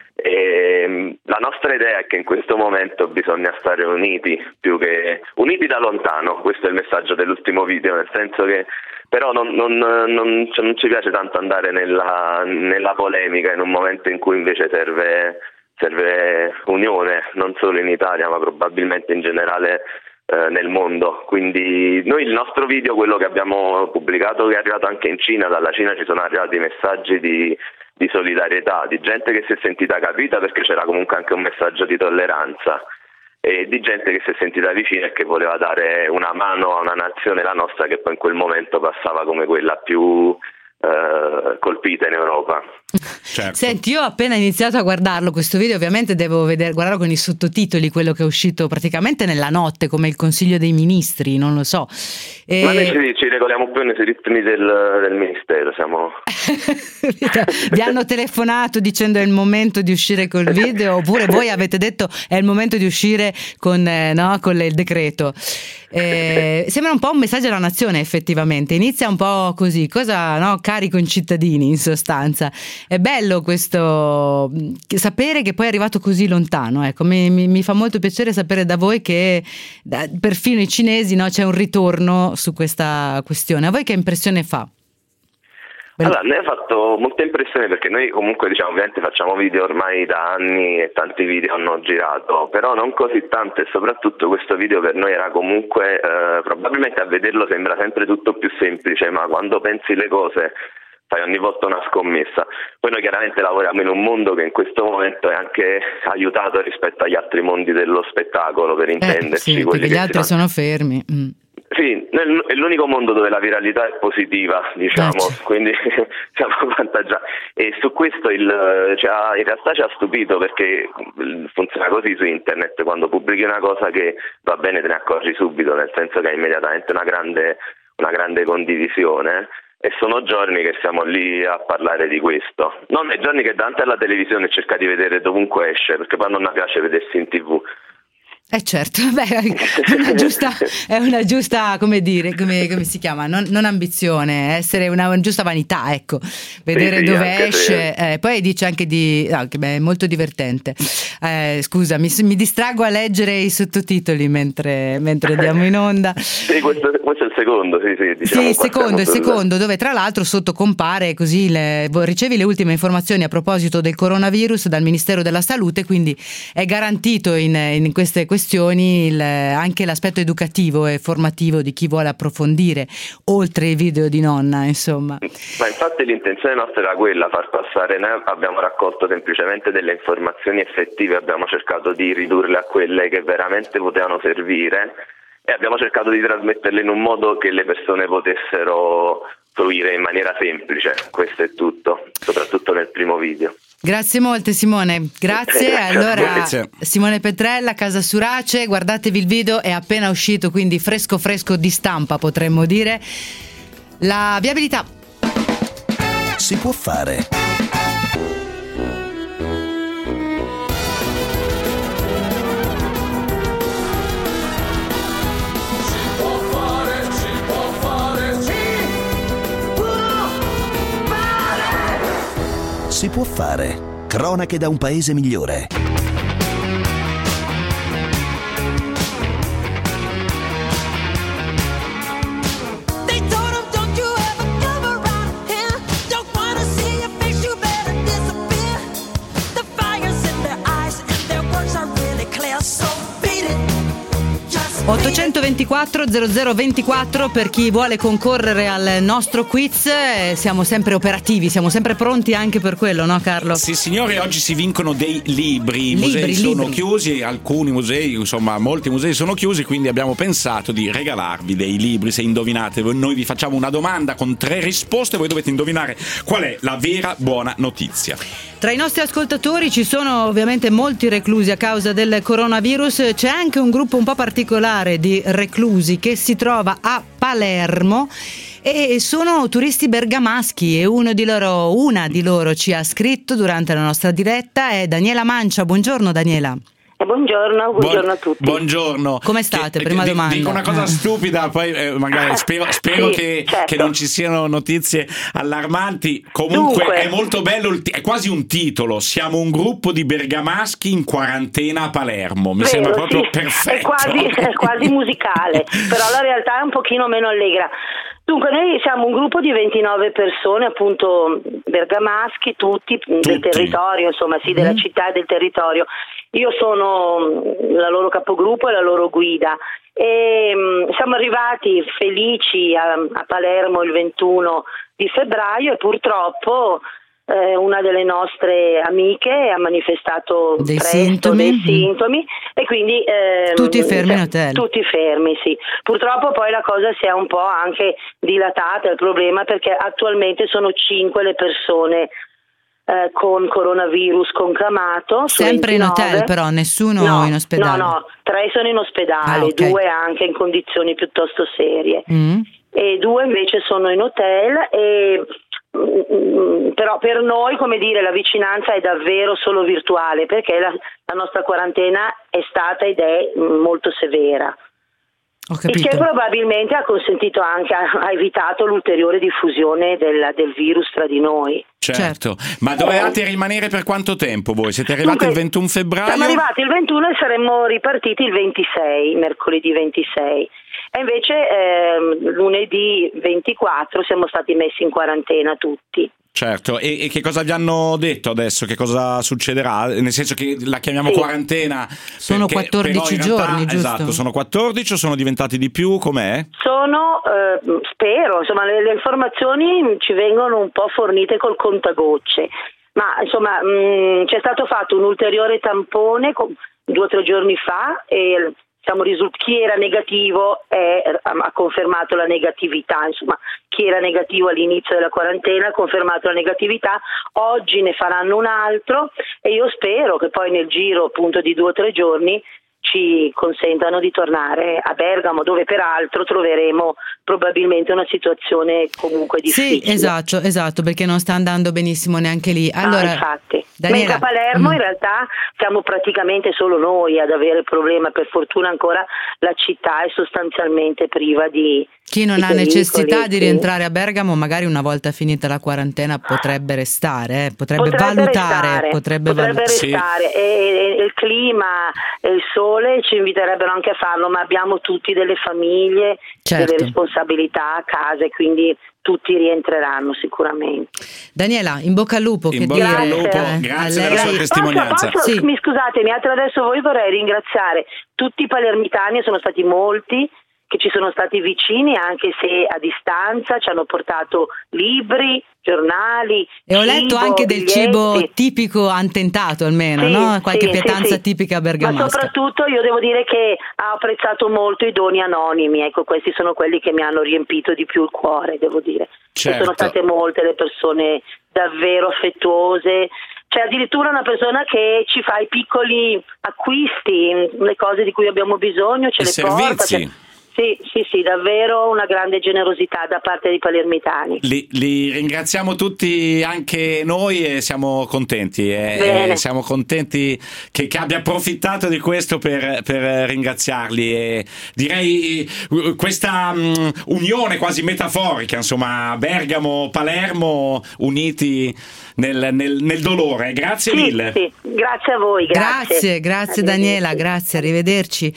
E la nostra idea è che in questo momento bisogna stare uniti, più che uniti da lontano. Questo è il messaggio dell'ultimo video, nel senso che però non ci piace tanto andare nella polemica in un momento in cui invece serve unione, non solo in Italia ma probabilmente in generale nel mondo. Quindi noi il nostro video, quello che abbiamo pubblicato, che è arrivato anche in Cina, dalla Cina ci sono arrivati messaggi di solidarietà, di gente che si è sentita capita perché c'era comunque anche un messaggio di tolleranza, e di gente che si è sentita vicina e che voleva dare una mano a una nazione, la nostra, che poi in quel momento passava come quella più colpita in Europa. Certo. Senti, io ho appena iniziato a guardarlo questo video, ovviamente devo guardarlo con i sottotitoli, quello che è uscito praticamente nella notte, come il Consiglio dei Ministri, non lo so. Ma noi ci regoliamo più nei ritmi del Ministero, siamo... Vi hanno telefonato dicendo è il momento di uscire col video, oppure voi avete detto è il momento di uscire con il decreto? Sembra un po' un messaggio alla nazione, effettivamente inizia un po' così, cari concittadini, in sostanza. È bello questo, sapere che poi è arrivato così lontano, ecco. Mi fa molto piacere sapere da voi che perfino i cinesi, c'è un ritorno su questa questione. A voi che impressione fa? Allora, a me ha fatto molta impressione perché noi comunque ovviamente facciamo video ormai da anni e tanti video hanno girato, però non così tanto, e soprattutto questo video per noi era comunque, probabilmente a vederlo sembra sempre tutto più semplice, ma quando pensi le cose fai ogni volta una scommessa. Poi noi chiaramente lavoriamo in un mondo che in questo momento è anche aiutato rispetto agli altri mondi dello spettacolo, per intenderci. Sì, perché gli altri sono fermi. Sì, è l'unico mondo dove la viralità è positiva, diciamo, quindi siamo avvantaggiati. E su questo in realtà ci ha stupito, perché funziona così su internet: quando pubblichi una cosa che va bene te ne accorgi subito, nel senso che hai immediatamente una grande condivisione. E sono giorni che siamo lì a parlare di questo, non nei giorni che davanti alla televisione cerca di vedere dovunque esce, perché poi non mi piace vedersi in TV. Certo, è una giusta, come dire, come si chiama? Non ambizione, essere una giusta vanità, ecco, vedere dove esce. Poi dice anche è molto divertente. Scusa, mi distraggo a leggere i sottotitoli mentre andiamo in onda. Sì, questo è il secondo, il secondo, dove tra l'altro sotto compare così ricevi le ultime informazioni a proposito del coronavirus dal Ministero della Salute, quindi è garantito in queste questioni anche l'aspetto educativo e formativo di chi vuole approfondire, oltre i video di nonna, insomma. Ma infatti l'intenzione nostra era quella, far passare. Noi abbiamo raccolto semplicemente delle informazioni effettive, abbiamo cercato di ridurle a quelle che veramente potevano servire e abbiamo cercato di trasmetterle in un modo che le persone potessero fruire in maniera semplice. Questo è tutto, soprattutto nel primo video. Grazie molte Simone, grazie. Allora, Simone Petrella, Casa Surace, guardatevi il video, è appena uscito, quindi fresco di stampa, potremmo dire. La viabilità si può fare. Si può fare. Cronache da un paese migliore. So beat it. 824 0024 per chi vuole concorrere al nostro quiz. Siamo sempre operativi, siamo sempre pronti anche per quello, no Carlo? Sì signori, oggi si vincono dei libri. I musei sono chiusi, alcuni musei, insomma molti musei sono chiusi, quindi abbiamo pensato di regalarvi dei libri. Se indovinate, noi vi facciamo una domanda con 3 risposte, voi dovete indovinare qual è la vera buona notizia. Tra i nostri ascoltatori ci sono ovviamente molti reclusi a causa del coronavirus. C'è anche un gruppo un po' particolare di reclusi che si trova a Palermo e sono turisti bergamaschi, e una di loro ci ha scritto durante la nostra diretta, è Daniela Mancia. Buongiorno Daniela. Buongiorno a tutti. Buongiorno. Come state? Prima domanda. Dico una cosa stupida, poi magari spero sì, che non ci siano notizie allarmanti. Comunque Dunque. è molto bello, è quasi un titolo. Siamo un gruppo di bergamaschi in quarantena a Palermo. Mi sembra proprio perfetto. È quasi musicale, però la realtà è un pochino meno allegra. Dunque, noi siamo un gruppo di 29 persone, appunto bergamaschi, tutti del territorio, insomma, sì, della città e del territorio. Io sono la loro capogruppo e la loro guida, e siamo arrivati felici a Palermo il 21 di febbraio e purtroppo una delle nostre amiche ha manifestato dei sintomi e quindi tutti fermi in hotel. Tutti fermi, sì. Purtroppo poi la cosa si è un po' anche dilatata, il problema, perché attualmente sono 5 le persone con coronavirus conclamato. Sempre in hotel però, nessuno in ospedale? No, 3 sono in ospedale, 2 anche in condizioni piuttosto serie e 2 invece sono in hotel. Però per noi, come dire, la vicinanza è davvero solo virtuale, perché la nostra quarantena è stata ed è molto severa. Il che probabilmente ha consentito anche, ha evitato l'ulteriore diffusione del virus tra di noi. Certo. Ma dovevate rimanere per quanto tempo voi? Siete arrivati il 21 febbraio? Siamo arrivati il 21 e saremmo ripartiti il 26, mercoledì 26. E invece lunedì 24 siamo stati messi in quarantena tutti. Certo, e che cosa vi hanno detto adesso? Che cosa succederà? Nel senso che la chiamiamo quarantena. Sono 14 giorni, giusto? Esatto, sono 14 o sono diventati di più? Com'è? Sono, spero, insomma, le informazioni ci vengono un po' fornite col contagocce, ma insomma c'è stato fatto un ulteriore tampone 2 o 3 giorni fa e chi era negativo ha confermato la negatività, insomma chi era negativo all'inizio della quarantena ha confermato la negatività. Oggi ne faranno un altro e io spero che poi nel giro appunto di 2 o 3 giorni ci consentano di tornare a Bergamo, dove peraltro troveremo probabilmente una situazione comunque difficile. Sì, esatto, perché non sta andando benissimo neanche lì. Allora, infatti. Daniela, mentre a Palermo in realtà siamo praticamente solo noi ad avere il problema. Per fortuna ancora la città è sostanzialmente priva di chi non ha necessità di rientrare a Bergamo, magari una volta finita la quarantena potrebbe restare, potrebbe valutare. Restare. E il clima e il sole ci inviterebbero anche a farlo, ma abbiamo tutti delle famiglie, delle responsabilità a casa e quindi tutti rientreranno sicuramente. Daniela, in bocca al lupo. Grazie della sua testimonianza. Mi scusatemi, attraverso voi vorrei ringraziare tutti i palermitani, sono stati molti che ci sono stati vicini anche se a distanza, ci hanno portato libri, giornali, e ho letto anche del cibo tipico antentato almeno, no? Qualche pietanza tipica bergamasca. Ma soprattutto io devo dire che ho apprezzato molto i doni anonimi, ecco, questi sono quelli che mi hanno riempito di più il cuore, devo dire. Certo. E sono state molte le persone davvero affettuose. C'è addirittura una persona che ci fa i piccoli acquisti, le cose di cui abbiamo bisogno, ce le porta. Sì, davvero una grande generosità da parte dei palermitani. Li ringraziamo tutti, anche noi, e siamo contenti. Siamo contenti che abbia approfittato di questo per ringraziarli. E direi questa unione quasi metaforica, insomma, Bergamo-Palermo uniti nel dolore. Grazie mille. Sì, grazie a voi. Grazie Daniela, grazie, arrivederci.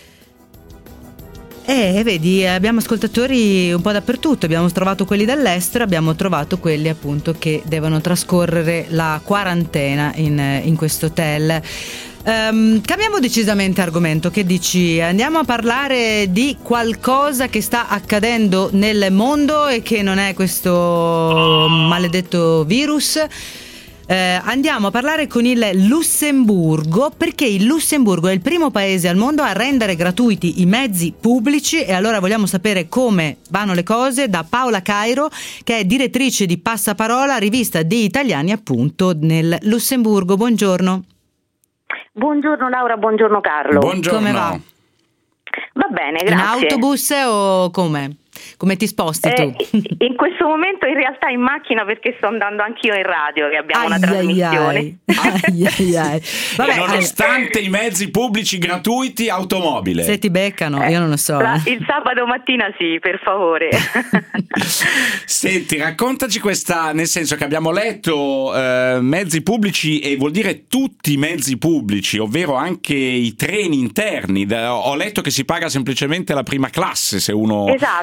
Vedi, abbiamo ascoltatori un po' dappertutto, abbiamo trovato quelli dall'estero, abbiamo trovato quelli appunto che devono trascorrere la quarantena in questo hotel. Cambiamo decisamente argomento, che dici? Andiamo a parlare di qualcosa che sta accadendo nel mondo e che non è questo maledetto virus. Andiamo a parlare con il Lussemburgo, perché il Lussemburgo è il primo paese al mondo a rendere gratuiti i mezzi pubblici, e allora vogliamo sapere come vanno le cose da Paola Cairo, che è direttrice di Passaparola, rivista di italiani appunto nel Lussemburgo. Buongiorno. Buongiorno Laura, buongiorno Carlo. Buongiorno. Come va? Va bene, grazie. In autobus o come? Come ti sposti tu? In questo momento in realtà in macchina, perché sto andando anch'io in radio, che abbiamo una trasmissione. Vabbè, nonostante i mezzi pubblici gratuiti, automobile. Se ti beccano, io non lo so. Il sabato mattina sì, per favore. Senti, raccontaci questa, nel senso che abbiamo letto mezzi pubblici, e vuol dire tutti i mezzi pubblici, ovvero anche i treni interni. Ho letto che si paga semplicemente la prima classe se uno...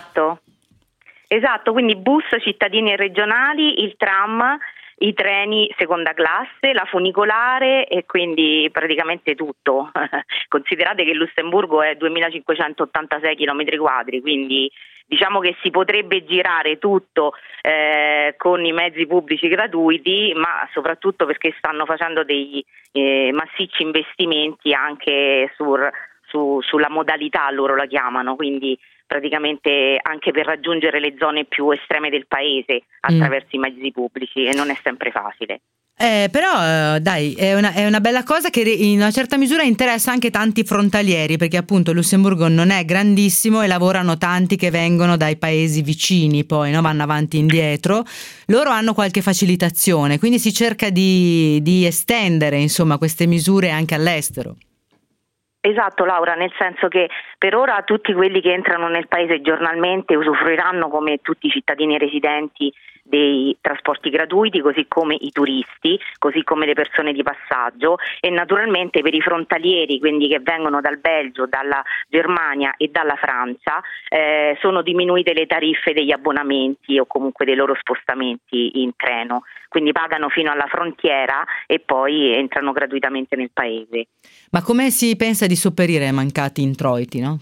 Esatto, quindi bus cittadini e regionali, il tram, i treni seconda classe, la funicolare, e quindi praticamente tutto. Considerate che il Lussemburgo è 2586 km², quindi diciamo che si potrebbe girare tutto con i mezzi pubblici gratuiti, ma soprattutto perché stanno facendo dei massicci investimenti anche sulla modalità, loro la chiamano, quindi praticamente anche per raggiungere le zone più estreme del paese attraverso i mezzi pubblici, e non è sempre facile. Però dai, è una bella cosa che in una certa misura interessa anche tanti frontalieri, perché appunto il Lussemburgo non è grandissimo e lavorano tanti che vengono dai paesi vicini, poi no, vanno avanti e indietro. Loro hanno qualche facilitazione, quindi si cerca di estendere insomma queste misure anche all'estero. Esatto Laura, nel senso che per ora tutti quelli che entrano nel paese giornalmente usufruiranno, come tutti i cittadini residenti, dei trasporti gratuiti, così come i turisti, così come le persone di passaggio, e naturalmente per i frontalieri, quindi che vengono dal Belgio, dalla Germania e dalla Francia, sono diminuite le tariffe degli abbonamenti o comunque dei loro spostamenti in treno, quindi pagano fino alla frontiera e poi entrano gratuitamente nel paese. Ma come si pensa di sopperire ai mancati introiti, no?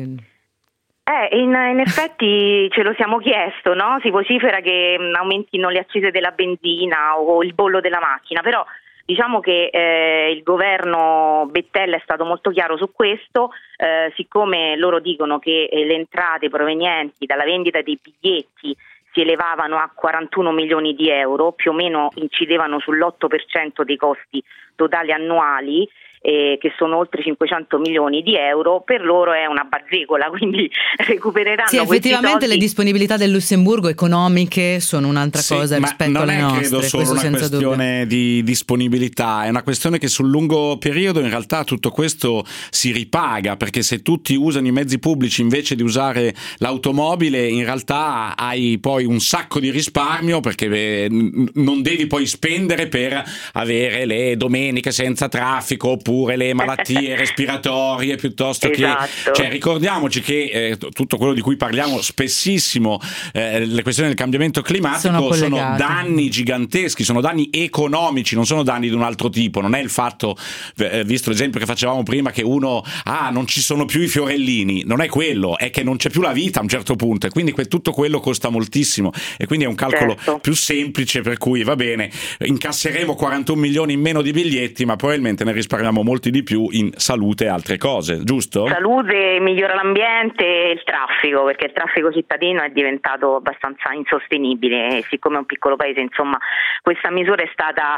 In effetti ce lo siamo chiesto, no? Si vocifera che aumentino le accise della benzina o il bollo della macchina, però diciamo che il governo Bettel è stato molto chiaro su questo, siccome loro dicono che le entrate provenienti dalla vendita dei biglietti si elevavano a 41 milioni di euro, più o meno incidevano sull'8% dei costi totali annuali, che sono oltre 500 milioni di euro, per loro è una bazzecola, quindi recupereranno. Sì, effettivamente soldi. Le disponibilità del Lussemburgo economiche sono un'altra cosa rispetto alle nostre. Non è credo solo una questione di disponibilità, è una questione che sul lungo periodo in realtà tutto questo si ripaga, perché se tutti usano i mezzi pubblici invece di usare l'automobile, in realtà hai poi un sacco di risparmio, perché non devi poi spendere per avere le domeniche senza traffico oppure le malattie respiratorie, piuttosto esatto. che, cioè, ricordiamoci che tutto quello di cui parliamo spessissimo, le questioni del cambiamento climatico sono danni giganteschi, sono danni economici, non sono danni di un altro tipo. Non è il fatto, visto l'esempio che facevamo prima, che uno non ci sono più i fiorellini, non è quello, è che non c'è più la vita a un certo punto, e quindi tutto quello costa moltissimo, e quindi è un calcolo più semplice, per cui va bene, incasseremo 41 milioni in meno di biglietti, ma probabilmente ne risparmiamo investiremo molti di più in salute e altre cose, giusto? Salute, migliora l'ambiente e il traffico, perché il traffico cittadino è diventato abbastanza insostenibile e siccome è un piccolo paese, insomma, questa misura è stata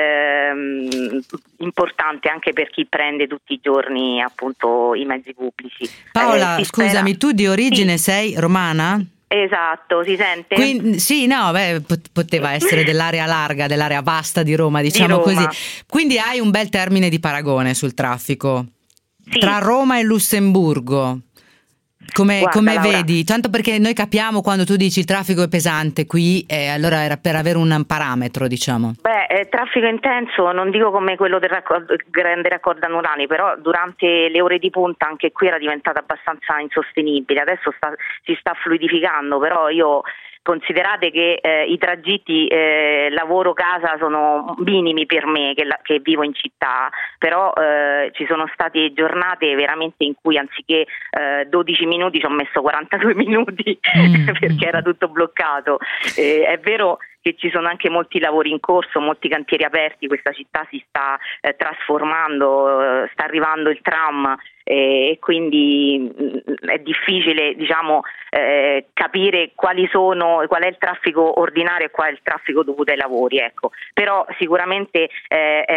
importante anche per chi prende tutti i giorni appunto i mezzi pubblici. Paola, scusami, tu di origine sei romana? Esatto, si sente? Sì, no, poteva essere dell'area larga, dell'area vasta di Roma, diciamo di Roma. Così. Quindi hai un bel termine di paragone sul traffico. Sì. Tra Roma e Lussemburgo. Come vedi? Tanto perché noi capiamo quando tu dici il traffico è pesante qui, allora era per avere un parametro, diciamo. Traffico intenso, non dico come quello del grande raccordo anulare, però durante le ore di punta anche qui era diventata abbastanza insostenibile. Adesso si sta fluidificando, però considerate che i tragitti lavoro-casa sono minimi per me che vivo in città, però ci sono state giornate veramente in cui anziché 12 minuti ci ho messo 42 minuti perché era tutto bloccato. È vero che ci sono anche molti lavori in corso, molti cantieri aperti, questa città si sta trasformando, sta arrivando il tram e quindi è difficile, diciamo, capire qual è il traffico ordinario e qual è il traffico dovuto ai lavori, ecco. Però sicuramente è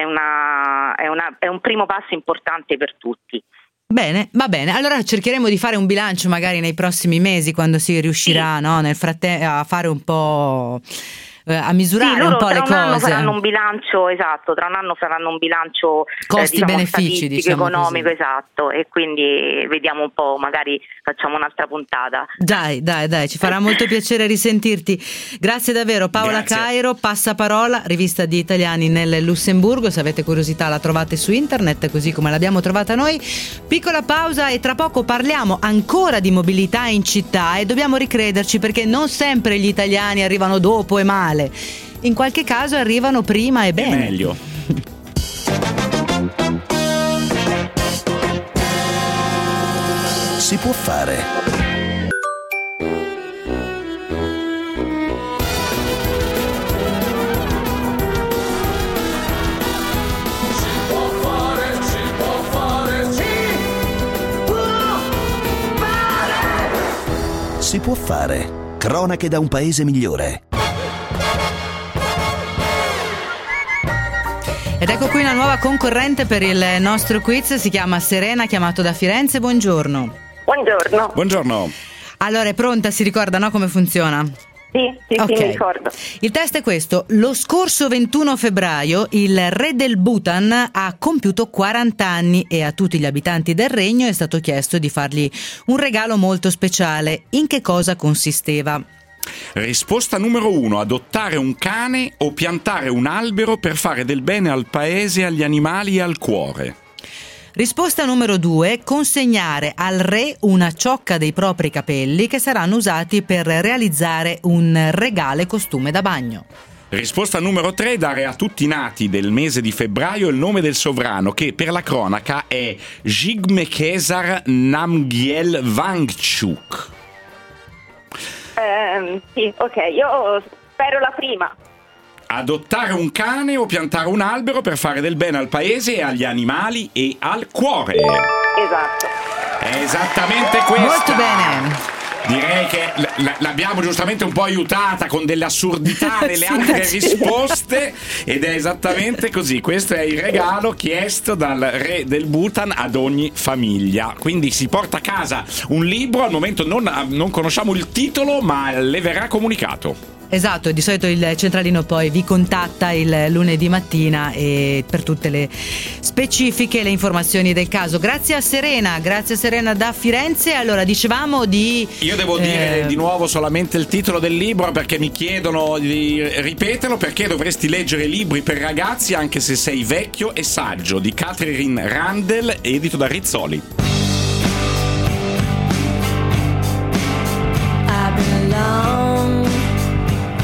un primo passo importante per tutti. Bene, va bene. Allora cercheremo di fare un bilancio magari nei prossimi mesi, quando si riuscirà, no, nel frattempo a fare un po', a misurare un po' le cose. Tra un anno faranno un bilancio, esatto, tra un anno faranno un bilancio costi-benefici, diciamo economico, così. Esatto, e quindi vediamo un po', magari facciamo un'altra puntata. Dai, ci farà molto piacere risentirti. Grazie davvero Paola. Grazie. Cairo, Passaparola, rivista di italiani nel Lussemburgo, se avete curiosità la trovate su internet così come l'abbiamo trovata noi. Piccola pausa e tra poco parliamo ancora di mobilità in città e dobbiamo ricrederci perché non sempre gli italiani arrivano dopo e male. In qualche caso arrivano prima e bene. Meglio. Si può fare. Si può fare. Cronache da un paese migliore. Ed ecco qui una nuova concorrente per il nostro quiz, si chiama Serena, chiamato da Firenze. Buongiorno. Buongiorno. Buongiorno. Allora, è pronta? Si ricorda, no, come funziona? Sì, Ok. mi ricordo. Il test è questo: lo scorso 21 febbraio il re del Bhutan ha compiuto 40 anni e a tutti gli abitanti del regno è stato chiesto di fargli un regalo molto speciale. In che cosa consisteva? Risposta numero 1: adottare un cane o piantare un albero per fare del bene al paese, agli animali e al cuore. Risposta numero 2: consegnare al re una ciocca dei propri capelli che saranno usati per realizzare un regale costume da bagno. Risposta numero 3: dare a tutti i nati del mese di febbraio il nome del sovrano, che per la cronaca è Jigme Khesar Namgyel Wangchuk. Sì, ok, io spero la prima. Adottare un cane o piantare un albero per fare del bene al paese, agli animali e al cuore. Esatto. È esattamente questa. Molto bene. Direi che l'abbiamo giustamente un po' aiutata con delle assurdità nelle altre risposte, ed è esattamente così. Questo è il regalo chiesto dal re del Bhutan ad ogni famiglia. Quindi si porta a casa un libro, al momento non conosciamo il titolo, ma le verrà comunicato. Esatto, di solito il centralino poi vi contatta il lunedì mattina e per tutte le specifiche, le informazioni del caso. Grazie a Serena da Firenze. Allora, dicevamo di... Io devo dire di nuovo solamente il titolo del libro, perché mi chiedono di ripeterlo, perché dovresti leggere libri per ragazzi anche se sei vecchio e saggio, di Catherine Randall, edito da Rizzoli.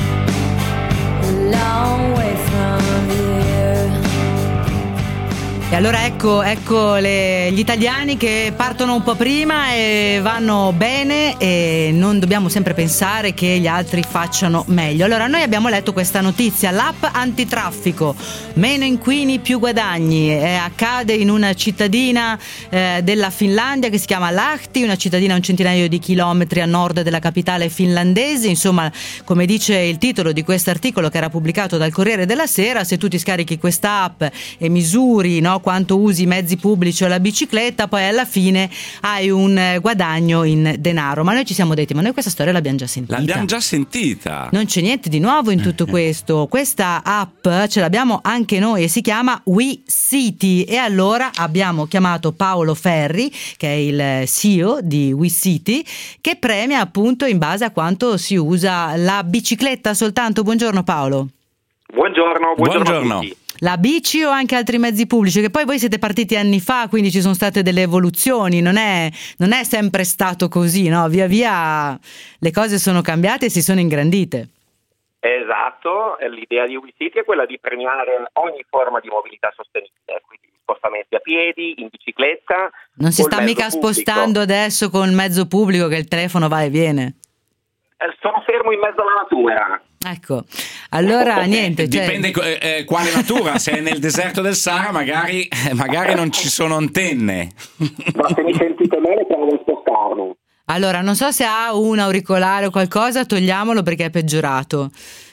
E allora ecco gli italiani che partono un po' prima e vanno bene, e non dobbiamo sempre pensare che gli altri facciano meglio. Allora, noi abbiamo letto questa notizia: l'app antitraffico, meno inquini più guadagni, accade in una cittadina della Finlandia che si chiama Lahti, una cittadina a un centinaio di chilometri a nord della capitale finlandese. Insomma, come dice il titolo di questo articolo che era pubblicato dal Corriere della Sera, se tu ti scarichi questa app e misuri, no, quanto usi i mezzi pubblici o la bicicletta, poi alla fine hai un guadagno in denaro. Ma noi ci siamo detti, ma noi questa storia l'abbiamo già sentita. Non c'è niente di nuovo in tutto questo. Questa app ce l'abbiamo anche noi e si chiama WeCity, e allora abbiamo chiamato Paolo Ferri, che è il CEO di WeCity, che premia appunto in base a quanto si usa la bicicletta soltanto. Buongiorno Paolo. Buongiorno a tutti. La bici o anche altri mezzi pubblici? Che poi voi siete partiti anni fa, quindi ci sono state delle evoluzioni, non è sempre stato così, no? Via via le cose sono cambiate e si sono ingrandite. Esatto, l'idea di WeCity è quella di premiare ogni forma di mobilità sostenibile, quindi spostamenti a piedi, in bicicletta. Non si sta mica pubblico. Spostando adesso con il mezzo pubblico che il telefono va e viene. Sono fermo in mezzo alla natura. Ecco, allora niente. Dipende quale natura, se è nel deserto del Sahara magari non ci sono antenne. Ma se mi sentite male provo a spostarmi. Allora, non so se ha un auricolare o qualcosa, togliamolo perché è peggiorato.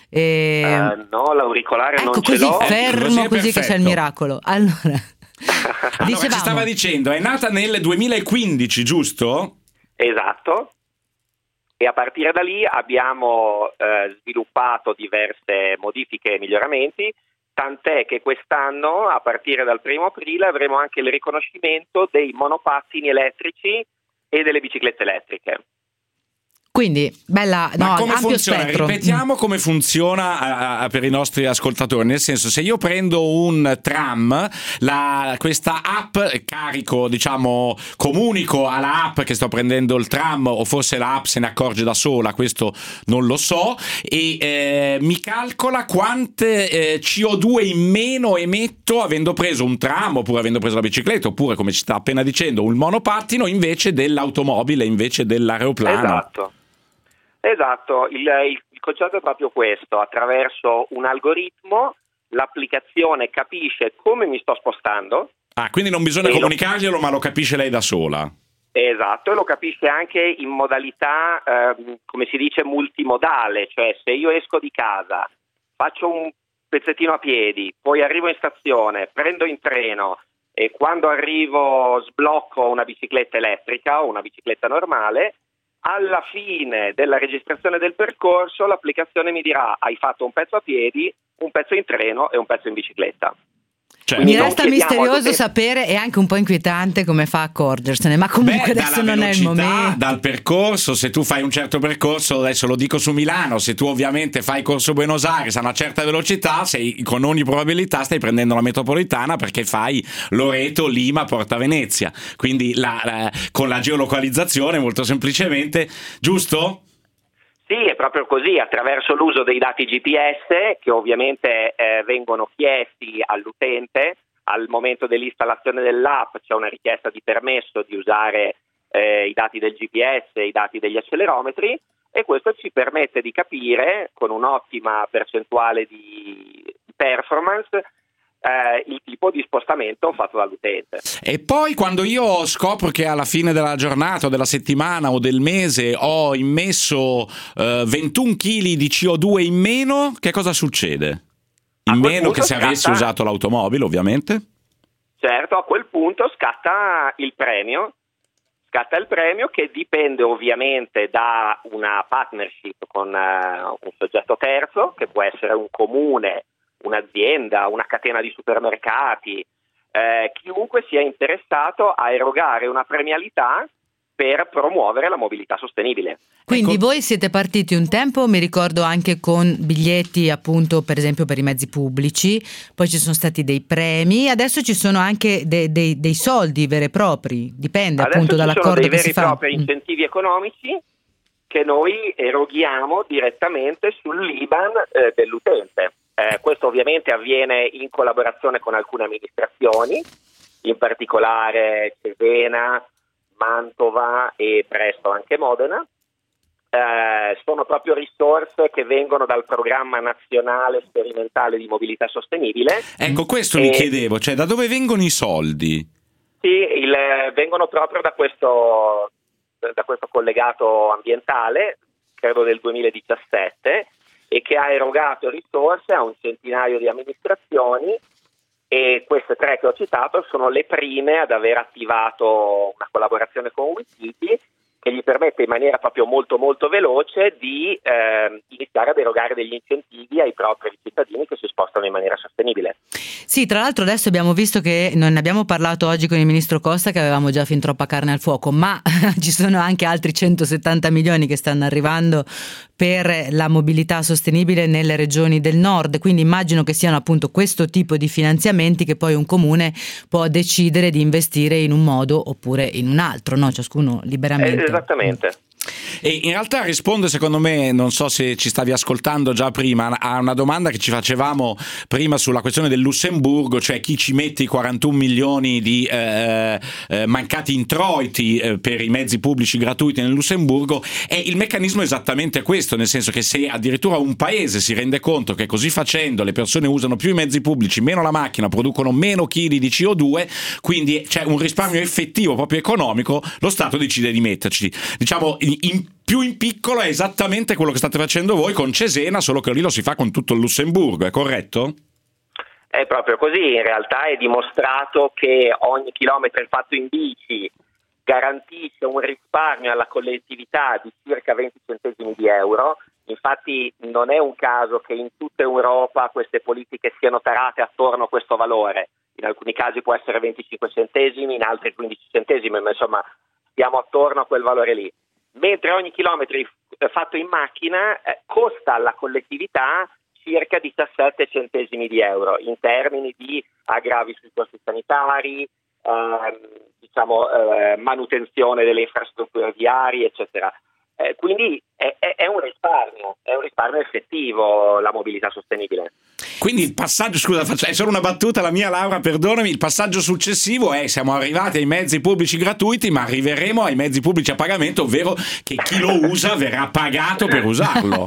No, l'auricolare ecco, non ce così, l'ho. fermo così che c'è il miracolo. Allora, ci stava dicendo, è nata nel 2015, giusto? Esatto. E a partire da lì abbiamo sviluppato diverse modifiche e miglioramenti, tant'è che quest'anno, a partire dal 1° aprile, avremo anche il riconoscimento dei monopattini elettrici e delle biciclette elettriche. Quindi, bella, ma come ampio funziona? spettro. Ripetiamo come funziona per i nostri ascoltatori, nel senso, se io prendo un tram, questa app carico, comunico alla app che sto prendendo il tram, o forse la app se ne accorge da sola, questo non lo so, e mi calcola quante CO2 in meno emetto avendo preso un tram, oppure avendo preso la bicicletta, oppure, come ci sta appena dicendo, un monopattino invece dell'automobile, invece dell'aeroplano. Esatto, il concetto è proprio questo: attraverso un algoritmo l'applicazione capisce come mi sto spostando. Quindi non bisogna comunicarglielo, ma lo capisce lei da sola. Esatto, e lo capisce anche in modalità, come si dice, multimodale, cioè se io esco di casa, faccio un pezzettino a piedi, poi arrivo in stazione, prendo in treno e quando arrivo sblocco una bicicletta elettrica o una bicicletta normale, alla fine della registrazione del percorso l'applicazione mi dirà: hai fatto un pezzo a piedi, un pezzo in treno e un pezzo in bicicletta. Mi resta misterioso sapere, e anche un po' inquietante, come fa a accorgersene, ma comunque adesso non è il momento. Dal percorso, se tu fai un certo percorso, adesso lo dico su Milano, se tu ovviamente fai corso Buenos Aires a una certa velocità, con ogni probabilità stai prendendo la metropolitana, perché fai Loreto, Lima, Porta Venezia, quindi con la geolocalizzazione molto semplicemente, giusto? Sì, è proprio così, attraverso l'uso dei dati GPS che ovviamente vengono chiesti all'utente. Al momento dell'installazione dell'app c'è una richiesta di permesso di usare i dati del GPS, i dati degli accelerometri, e questo ci permette di capire con un'ottima percentuale di performance il tipo di spostamento fatto dall'utente. E poi quando io scopro che alla fine della giornata o della settimana o del mese ho immesso 21 kg di CO2 in meno, che cosa succede? In meno che se avessi usato l'automobile, ovviamente? Certo, a quel punto scatta il premio. Scatta il premio, che dipende ovviamente da una partnership con un soggetto terzo, che può essere un comune, un'azienda, una catena di supermercati, chiunque sia interessato a erogare una premialità per promuovere la mobilità sostenibile. Quindi voi siete partiti un tempo, mi ricordo, anche con biglietti, appunto, per esempio per i mezzi pubblici, poi ci sono stati dei premi, adesso ci sono anche dei soldi veri e propri, dipende adesso appunto dall'accordo che si fa. Ci sono dei veri e propri incentivi economici che noi eroghiamo direttamente sull'IBAN dell'utente. Questo ovviamente avviene in collaborazione con alcune amministrazioni, in particolare Cesena, Mantova e presto anche Modena. Sono proprio risorse che vengono dal programma nazionale sperimentale di mobilità sostenibile. Ecco, questo mi chiedevo, cioè da dove vengono i soldi? Sì, vengono proprio da questo collegato ambientale, credo del 2017, e che ha erogato risorse a un centinaio di amministrazioni, e queste 3 che ho citato sono le prime ad aver attivato una collaborazione con WeCity, che gli permette in maniera proprio molto molto veloce di iniziare ad erogare degli incentivi ai propri cittadini che si spostano in maniera sostenibile. Sì, tra l'altro adesso abbiamo visto che non ne abbiamo parlato oggi con il ministro Costa, che avevamo già fin troppa carne al fuoco, ma ci sono anche altri 170 milioni che stanno arrivando per la mobilità sostenibile nelle regioni del nord, quindi immagino che siano appunto questo tipo di finanziamenti che poi un comune può decidere di investire in un modo oppure in un altro, no? Ciascuno liberamente. Esattamente. E in realtà risponde, secondo me, non so se ci stavi ascoltando già prima, a una domanda che ci facevamo prima sulla questione del Lussemburgo, cioè chi ci mette i 41 milioni di mancati introiti per i mezzi pubblici gratuiti nel Lussemburgo. E il meccanismo è esattamente questo, nel senso che se addirittura un paese si rende conto che così facendo le persone usano più i mezzi pubblici, meno la macchina, producono meno chili di CO2, quindi c'è un risparmio effettivo proprio economico, lo Stato decide di metterci. Diciamo, più in piccolo è esattamente quello che state facendo voi con Cesena, solo che lì lo si fa con tutto il Lussemburgo, è corretto? È proprio così, in realtà è dimostrato che ogni chilometro fatto in bici garantisce un risparmio alla collettività di circa 20 centesimi di euro. Infatti non è un caso che in tutta Europa queste politiche siano tarate attorno a questo valore. In alcuni casi può essere 25 centesimi, in altri 15 centesimi, ma insomma stiamo attorno a quel valore lì. Mentre ogni chilometro fatto in macchina costa alla collettività circa 17 centesimi di euro in termini di aggravi sui costi sanitari, manutenzione delle infrastrutture viarie, eccetera. Quindi è un risparmio effettivo la mobilità sostenibile. Quindi il passaggio, scusa, è solo una battuta la mia, Laura, perdonami, il passaggio successivo è: siamo arrivati ai mezzi pubblici gratuiti, ma arriveremo ai mezzi pubblici a pagamento, ovvero che chi lo usa verrà pagato per usarlo.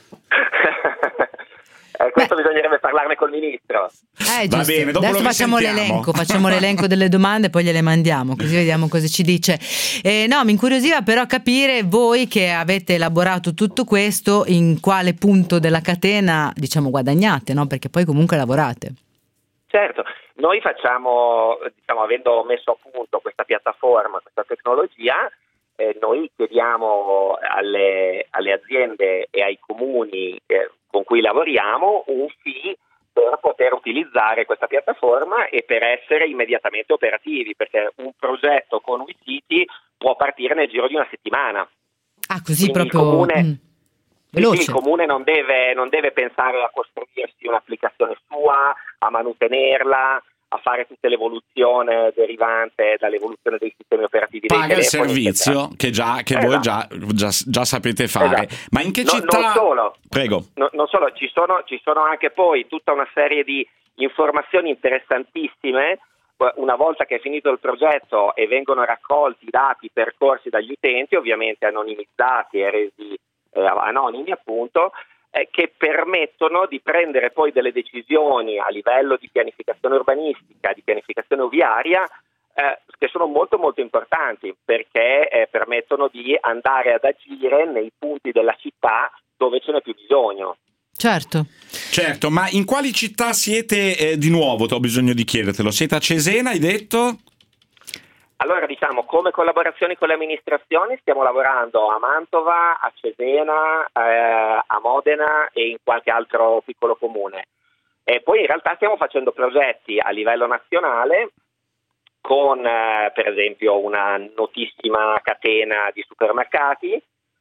Questo bisognerebbe parlarne col ministro. Va bene, dopo adesso facciamo l'elenco delle domande, poi gliele mandiamo, così vediamo cosa ci dice. No, mi incuriosiva però capire voi che avete elaborato tutto questo, in quale punto della catena, diciamo, guadagnate, no? Perché poi comunque lavorate. Certo, noi facciamo, avendo messo a punto questa piattaforma, questa tecnologia, noi chiediamo alle aziende e ai comuni con cui lavoriamo un fee per poter utilizzare questa piattaforma e per essere immediatamente operativi, perché un progetto con WeCity può partire nel giro di una settimana. Ah, così. Quindi proprio il comune, veloce. il comune non deve pensare a costruirsi un'applicazione sua, a manutenerla, a fare tutta l'evoluzione derivante dall'evoluzione dei sistemi operativi dei telefoni. Paga il servizio che voi già sapete fare. Esatto. Ma in che città? Non solo. Prego. Non solo, ci sono anche poi tutta una serie di informazioni interessantissime. Una volta che è finito il progetto e vengono raccolti i dati percorsi dagli utenti, ovviamente anonimizzati e resi anonimi appunto, che permettono di prendere poi delle decisioni a livello di pianificazione urbanistica, di pianificazione viaria, che sono molto molto importanti, perché permettono di andare ad agire nei punti della città dove ce n'è più bisogno. Certo, ma in quali città siete di nuovo? Ho bisogno di chiedertelo. Siete a Cesena, hai detto? Allora, come collaborazioni con le amministrazioni stiamo lavorando a Mantova, a Cesena, a Modena e in qualche altro piccolo comune. E poi in realtà stiamo facendo progetti a livello nazionale con, per esempio, una notissima catena di supermercati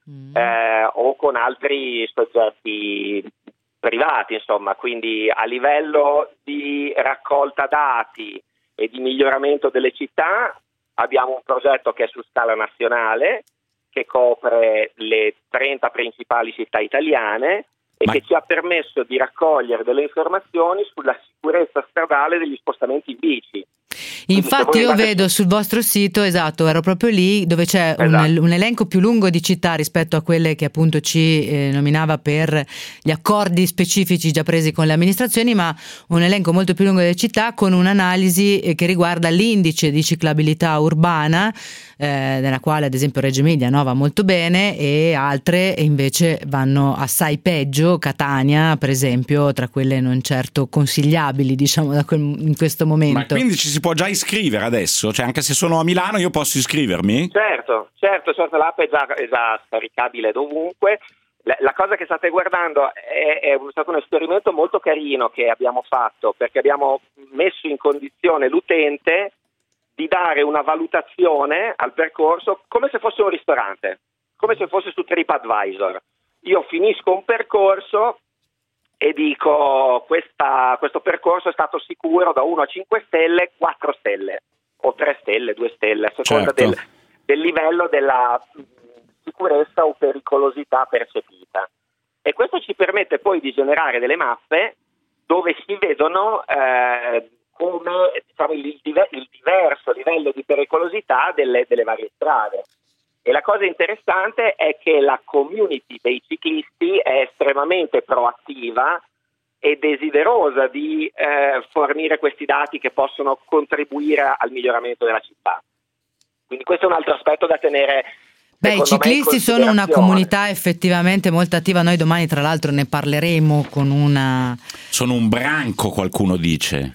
o con altri soggetti privati, insomma. Quindi a livello di raccolta dati e di miglioramento delle città abbiamo un progetto che è su scala nazionale, che copre le 30 principali città italiane e che ci ha permesso di raccogliere delle informazioni sulla sicurezza stradale degli spostamenti in bici. Infatti io vedo sul vostro sito, esatto, ero proprio lì dove c'è un elenco più lungo di città rispetto a quelle che appunto ci nominava per gli accordi specifici già presi con le amministrazioni, ma un elenco molto più lungo delle città con un'analisi che riguarda l'indice di ciclabilità urbana, nella quale ad esempio Reggio Emilia va molto bene e altre invece vanno assai peggio, Catania per esempio tra quelle non certo consigliabili, diciamo, in questo momento. Ma quindi ci si può già iscrivere adesso? Cioè anche se sono a Milano io posso iscrivermi? Certo, l'app è già scaricabile dovunque. La cosa che state guardando è stato un esperimento molto carino che abbiamo fatto, perché abbiamo messo in condizione l'utente di dare una valutazione al percorso come se fosse un ristorante, come se fosse su TripAdvisor. Io finisco un percorso e dico questo percorso è stato sicuro da 1 a 5 stelle, 4 stelle o 3 stelle, 2 stelle, a seconda del livello della sicurezza o pericolosità percepita. E questo ci permette poi di generare delle mappe dove si vedono come il diverso livello di pericolosità delle varie strade. E la cosa interessante è che la community dei ciclisti è estremamente proattiva e desiderosa di fornire questi dati che possono contribuire al miglioramento della città. Quindi questo è un altro aspetto da tenere. I ciclisti sono una comunità effettivamente molto attiva. Noi domani tra l'altro ne parleremo con una... Sono un branco, qualcuno dice.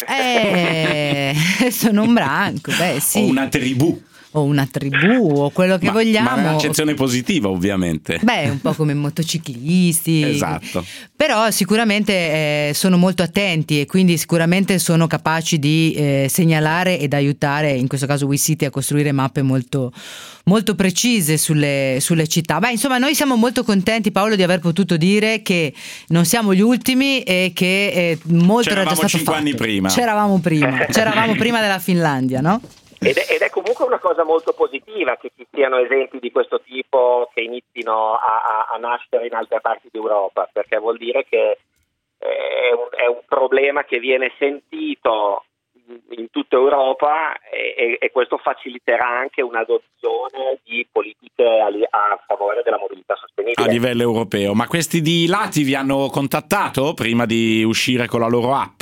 Sono un branco, sì. O una tribù. O una tribù, o quello che vogliamo. Ma è un'accezione positiva, ovviamente. Un po' come motociclisti. Esatto. Però sicuramente sono molto attenti e quindi sicuramente sono capaci di segnalare ed aiutare, in questo caso WeCity, a costruire mappe molto, molto precise sulle città. Insomma, noi siamo molto contenti, Paolo, di aver potuto dire che non siamo gli ultimi e che molto era già stato 5 fatto. anni prima. C'eravamo prima della Finlandia, no? Ed è comunque una cosa molto positiva che ci siano esempi di questo tipo che inizino a nascere in altre parti d'Europa, perché vuol dire che è un problema che viene sentito in tutta Europa e questo faciliterà anche un'adozione di politiche a favore della mobilità sostenibile. A livello europeo. Ma questi di Lati vi hanno contattato prima di uscire con la loro app?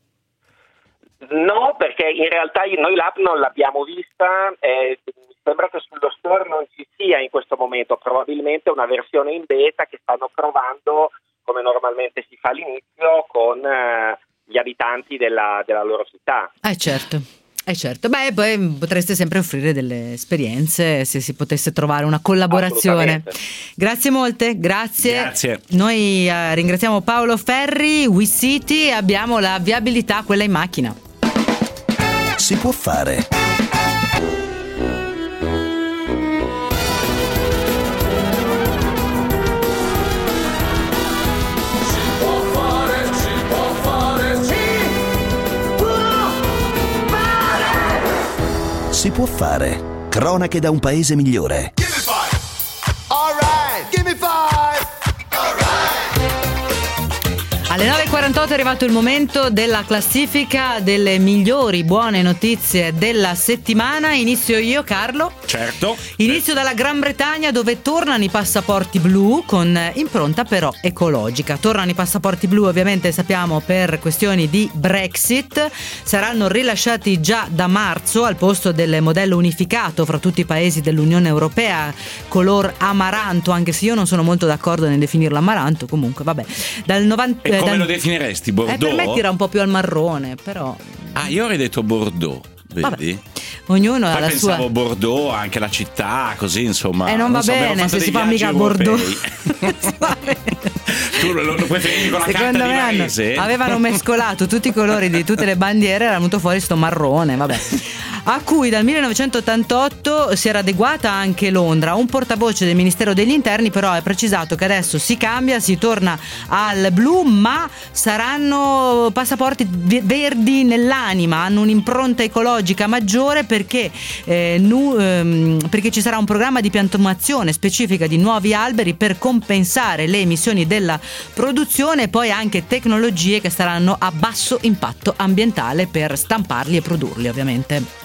No, perché in realtà noi l'app non l'abbiamo vista, mi sembra che sullo store non ci sia in questo momento, probabilmente una versione in beta che stanno provando come normalmente si fa all'inizio con gli abitanti della loro città. Certo. Poi potreste sempre offrire delle esperienze se si potesse trovare una collaborazione. Grazie molte, grazie. Noi ringraziamo Paolo Ferri, WeCity, abbiamo la viabilità, quella in macchina. Si può fare. Si può fare. Cronache da un paese migliore. Alle 9.48 è arrivato il momento della classifica delle migliori buone notizie della settimana. Inizio io, Carlo. Certo. Inizio dalla Gran Bretagna, dove tornano i passaporti blu con impronta però ecologica. Tornano i passaporti blu, ovviamente sappiamo, per questioni di Brexit. Saranno rilasciati già da marzo al posto del modello unificato fra tutti i paesi dell'Unione Europea, color amaranto, anche se io non sono molto d'accordo nel definirlo amaranto. Comunque vabbè, come lo definiresti? Bordeaux? Per me tira un po' più al marrone, però. Io avrei detto Bordeaux, vedi? Vabbè. Ognuno ha la sua. Pensavo Bordeaux, anche la città, così insomma. Non va bene se si fa mica Bordeaux. Tu lo preferivi con la carta di Varese? Avevano mescolato tutti i colori di tutte le bandiere, era venuto fuori sto marrone, vabbè. A cui dal 1988 si era adeguata anche Londra. Un portavoce del Ministero degli Interni però ha precisato che adesso si cambia, si torna al blu, ma saranno passaporti verdi nell'anima, hanno un'impronta ecologica ecologica maggiore perché ci sarà un programma di piantumazione specifica di nuovi alberi per compensare le emissioni della produzione, e poi anche tecnologie che saranno a basso impatto ambientale per stamparli e produrli, ovviamente.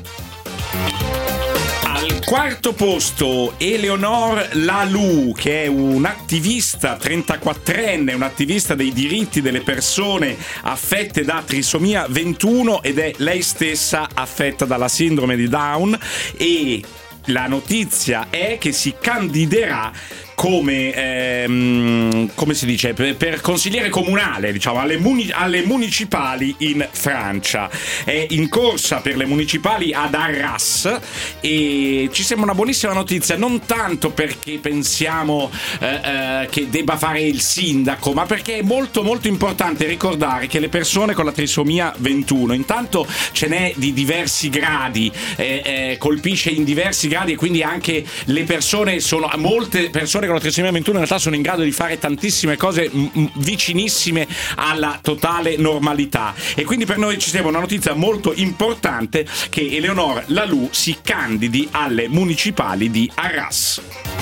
Al quarto posto Eleonore Laloux, che è un'attivista 34enne, un'attivista dei diritti delle persone affette da trisomia 21 ed è lei stessa affetta dalla sindrome di Down, e la notizia è che si candiderà come si dice, per consigliere comunale, diciamo, alle municipali in Francia. È in corsa per le municipali ad Arras e ci sembra una buonissima notizia, non tanto perché pensiamo che debba fare il sindaco, ma perché è molto molto importante ricordare che le persone con la trisomia 21 intanto ce n'è di diversi gradi, colpisce in diversi gradi, e quindi anche le persone molte persone con la trisomia 21 in realtà sono in grado di fare tantissime cose vicinissime alla totale normalità, e quindi per noi ci sembra una notizia molto importante che Eleonore Laloux si candidi alle municipali di Arras.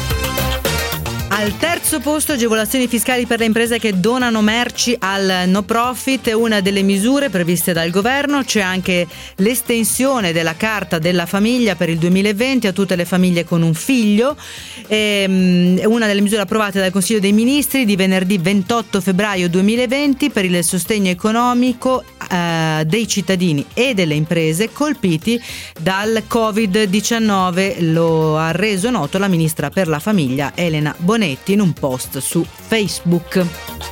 Al terzo posto, agevolazioni fiscali per le imprese che donano merci al no profit, è una delle misure previste dal governo. C'è anche l'estensione della carta della famiglia per il 2020 a tutte le famiglie con un figlio. È una delle misure approvate dal Consiglio dei Ministri di venerdì 28 febbraio 2020 per il sostegno economico dei cittadini e delle imprese colpiti dal Covid-19. Lo ha reso noto la ministra per la famiglia Elena Bonetti in un post su Facebook.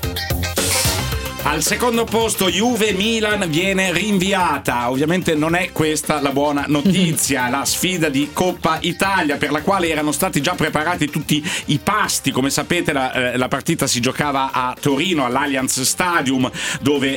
Al secondo posto Juve-Milan viene rinviata. Ovviamente non è questa la buona notizia. La sfida di Coppa Italia, per la quale erano stati già preparati tutti i pasti. Come sapete la partita si giocava a Torino all'Allianz Stadium, dove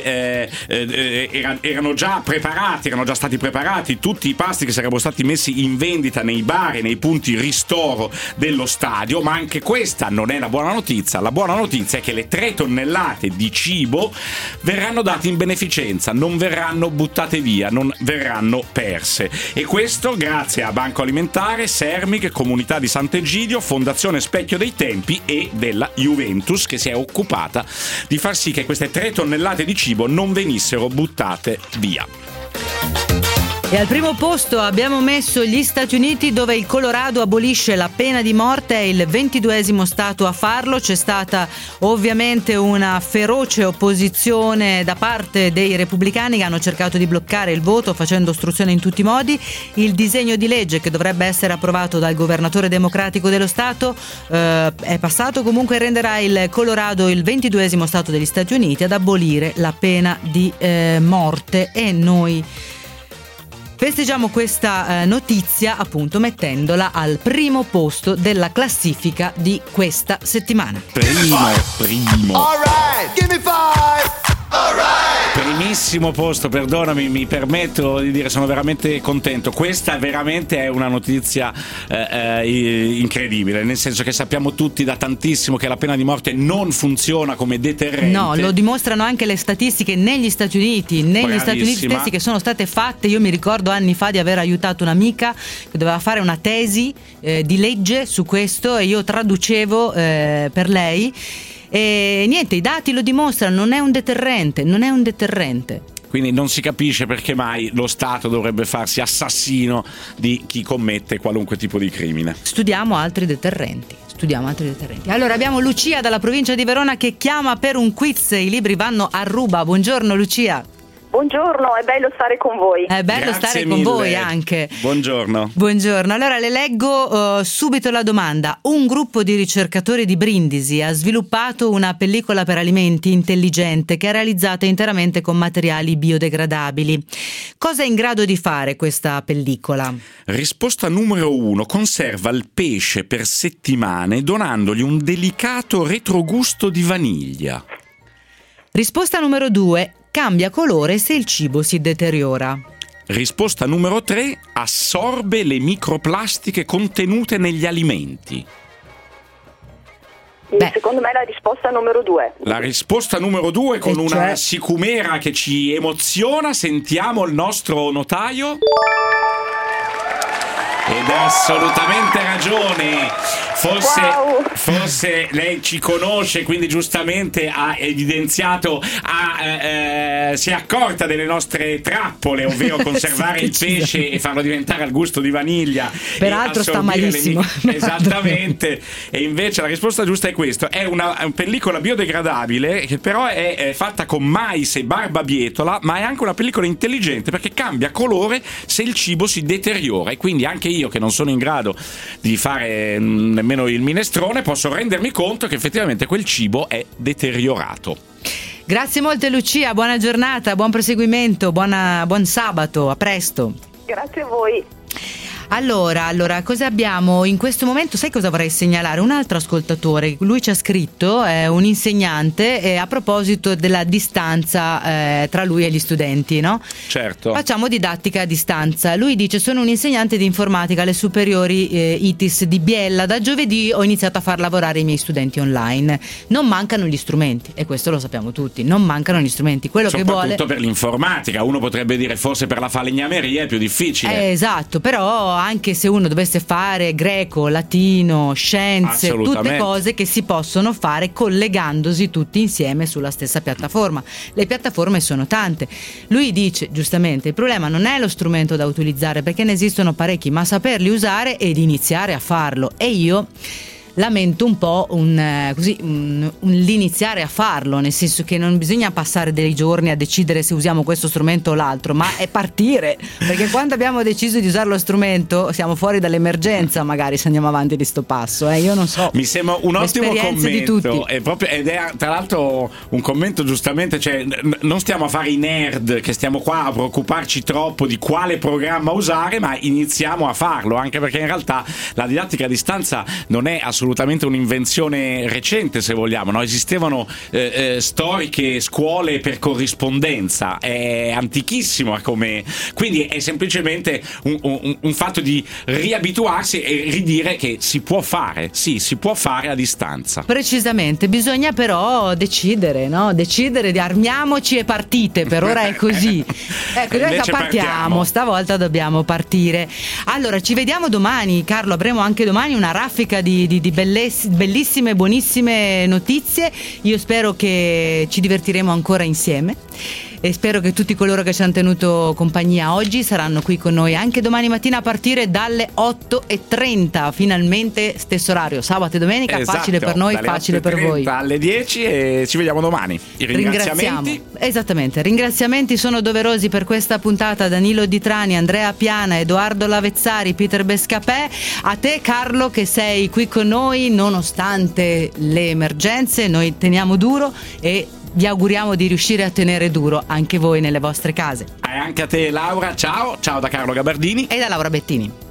erano già stati preparati tutti i pasti che sarebbero stati messi in vendita nei bar e nei punti ristoro dello stadio. Ma anche questa non è la buona notizia. La buona notizia è che le 3 tonnellate di cibo verranno date in beneficenza, non verranno buttate via, non verranno perse, e questo grazie a Banco Alimentare, Sermic, Comunità di Sant'Egidio, Fondazione Specchio dei Tempi e della Juventus, che si è occupata di far sì che queste 3 tonnellate di cibo non venissero buttate via. E al primo posto abbiamo messo gli Stati Uniti, dove il Colorado abolisce la pena di morte, è il 22esimo stato a farlo. C'è stata ovviamente una feroce opposizione da parte dei repubblicani, che hanno cercato di bloccare il voto facendo ostruzione in tutti i modi. Il disegno di legge, che dovrebbe essere approvato dal governatore democratico dello stato, è passato comunque, e renderà il Colorado il 22esimo stato degli Stati Uniti ad abolire la pena di morte, e noi festeggiamo questa notizia appunto mettendola al primo posto della classifica di questa settimana. Primo. All right, give me 5. All right. Primissimo posto, perdonami, mi permetto di dire, sono veramente contento. Questa veramente è una notizia incredibile, nel senso che sappiamo tutti da tantissimo che la pena di morte non funziona come deterrente. No, lo dimostrano anche le statistiche negli Stati Uniti stessi, che sono state fatte. Io mi ricordo anni fa di aver aiutato un'amica che doveva fare una tesi di legge su questo, e io traducevo per lei. E niente, i dati lo dimostrano, non è un deterrente. Quindi non si capisce perché mai lo Stato dovrebbe farsi assassino di chi commette qualunque tipo di crimine. Studiamo altri deterrenti. Allora abbiamo Lucia dalla provincia di Verona che chiama per un quiz. I libri vanno a ruba. Buongiorno Lucia. Buongiorno, è bello stare con voi. È bello stare con voi anche. Buongiorno. Allora le leggo subito la domanda. Un gruppo di ricercatori di Brindisi ha sviluppato una pellicola per alimenti intelligente che è realizzata interamente con materiali biodegradabili. Cosa è in grado di fare questa pellicola? Risposta numero 1. Conserva il pesce per settimane donandogli un delicato retrogusto di vaniglia. Risposta numero 2. Cambia colore se il cibo si deteriora. Risposta numero 3. Assorbe le microplastiche contenute negli alimenti. Secondo me è la risposta numero 2. La risposta numero 2 con una sicumera che ci emoziona. Sentiamo il nostro notaio. Ed ha assolutamente ragione. Forse lei ci conosce, quindi giustamente ha evidenziato, si è accorta delle nostre trappole, ovvero conservare il pesce e farlo diventare al gusto di vaniglia. Peraltro sta malissimo. Esattamente. E invece la risposta giusta è questa: è una pellicola biodegradabile che però è fatta con mais e barbabietola, ma è anche una pellicola intelligente perché cambia colore se il cibo si deteriora, e quindi anche io, che non sono in grado di fare nemmeno il minestrone, posso rendermi conto che effettivamente quel cibo è deteriorato. Grazie molte Lucia, buona giornata, buon proseguimento, buon sabato, a presto. Grazie a voi. Allora, cosa abbiamo in questo momento? Sai cosa vorrei segnalare? Un altro ascoltatore, lui ci ha scritto, è un insegnante, a proposito della distanza tra lui e gli studenti, no? Certo. Facciamo didattica a distanza. Lui dice: sono un insegnante di informatica alle superiori ITIS di Biella. Da giovedì ho iniziato a far lavorare i miei studenti online. Non mancano gli strumenti, e questo lo sappiamo tutti, non mancano gli strumenti. Quello che vuole, soprattutto per l'informatica, uno potrebbe dire forse per la falegnameria è più difficile. Esatto, però anche se uno dovesse fare greco, latino, scienze, tutte cose che si possono fare collegandosi tutti insieme sulla stessa piattaforma. Le piattaforme sono tante. Lui dice giustamente: il problema non è lo strumento da utilizzare, perché ne esistono parecchi, ma saperli usare ed iniziare a farlo. E io lamento un po' l'iniziare a farlo, nel senso che non bisogna passare dei giorni a decidere se usiamo questo strumento o l'altro, ma è partire, perché quando abbiamo deciso di usare lo strumento siamo fuori dall'emergenza, magari, se andiamo avanti di sto passo. Io non so. Mi sembra un ottimo commento, ed è tra l'altro un commento giustamente, cioè non stiamo a fare i nerd che stiamo qua a preoccuparci troppo di quale programma usare, ma iniziamo a farlo, anche perché in realtà la didattica a distanza non è assolutamente un'invenzione recente, se vogliamo, no? Esistevano storiche scuole per corrispondenza, è antichissimo come, quindi è semplicemente un fatto di riabituarsi e ridire che si può fare, sì, si può fare a distanza. Precisamente, bisogna però decidere, no? Decidere di armiamoci e partite, per ora è così. Ecco, noi partiamo, stavolta dobbiamo partire. Allora, ci vediamo domani, Carlo, avremo anche domani una raffica di bellissime, buonissime notizie. Io spero che ci divertiremo ancora insieme e spero che tutti coloro che ci hanno tenuto compagnia oggi saranno qui con noi anche domani mattina a partire dalle 8:30, finalmente stesso orario, sabato e domenica. Esatto, facile per noi, facile per voi. Alle 10 e ci vediamo domani. I ringraziamenti. Esattamente, ringraziamenti sono doverosi per questa puntata: Danilo Di Trani, Andrea Piana, Edoardo Lavezzari, Peter Bescapè. A te Carlo, che sei qui con noi nonostante le emergenze, noi teniamo duro e vi auguriamo di riuscire a tenere duro anche voi nelle vostre case. E anche a te Laura, ciao da Carlo Gabardini e da Laura Bettini.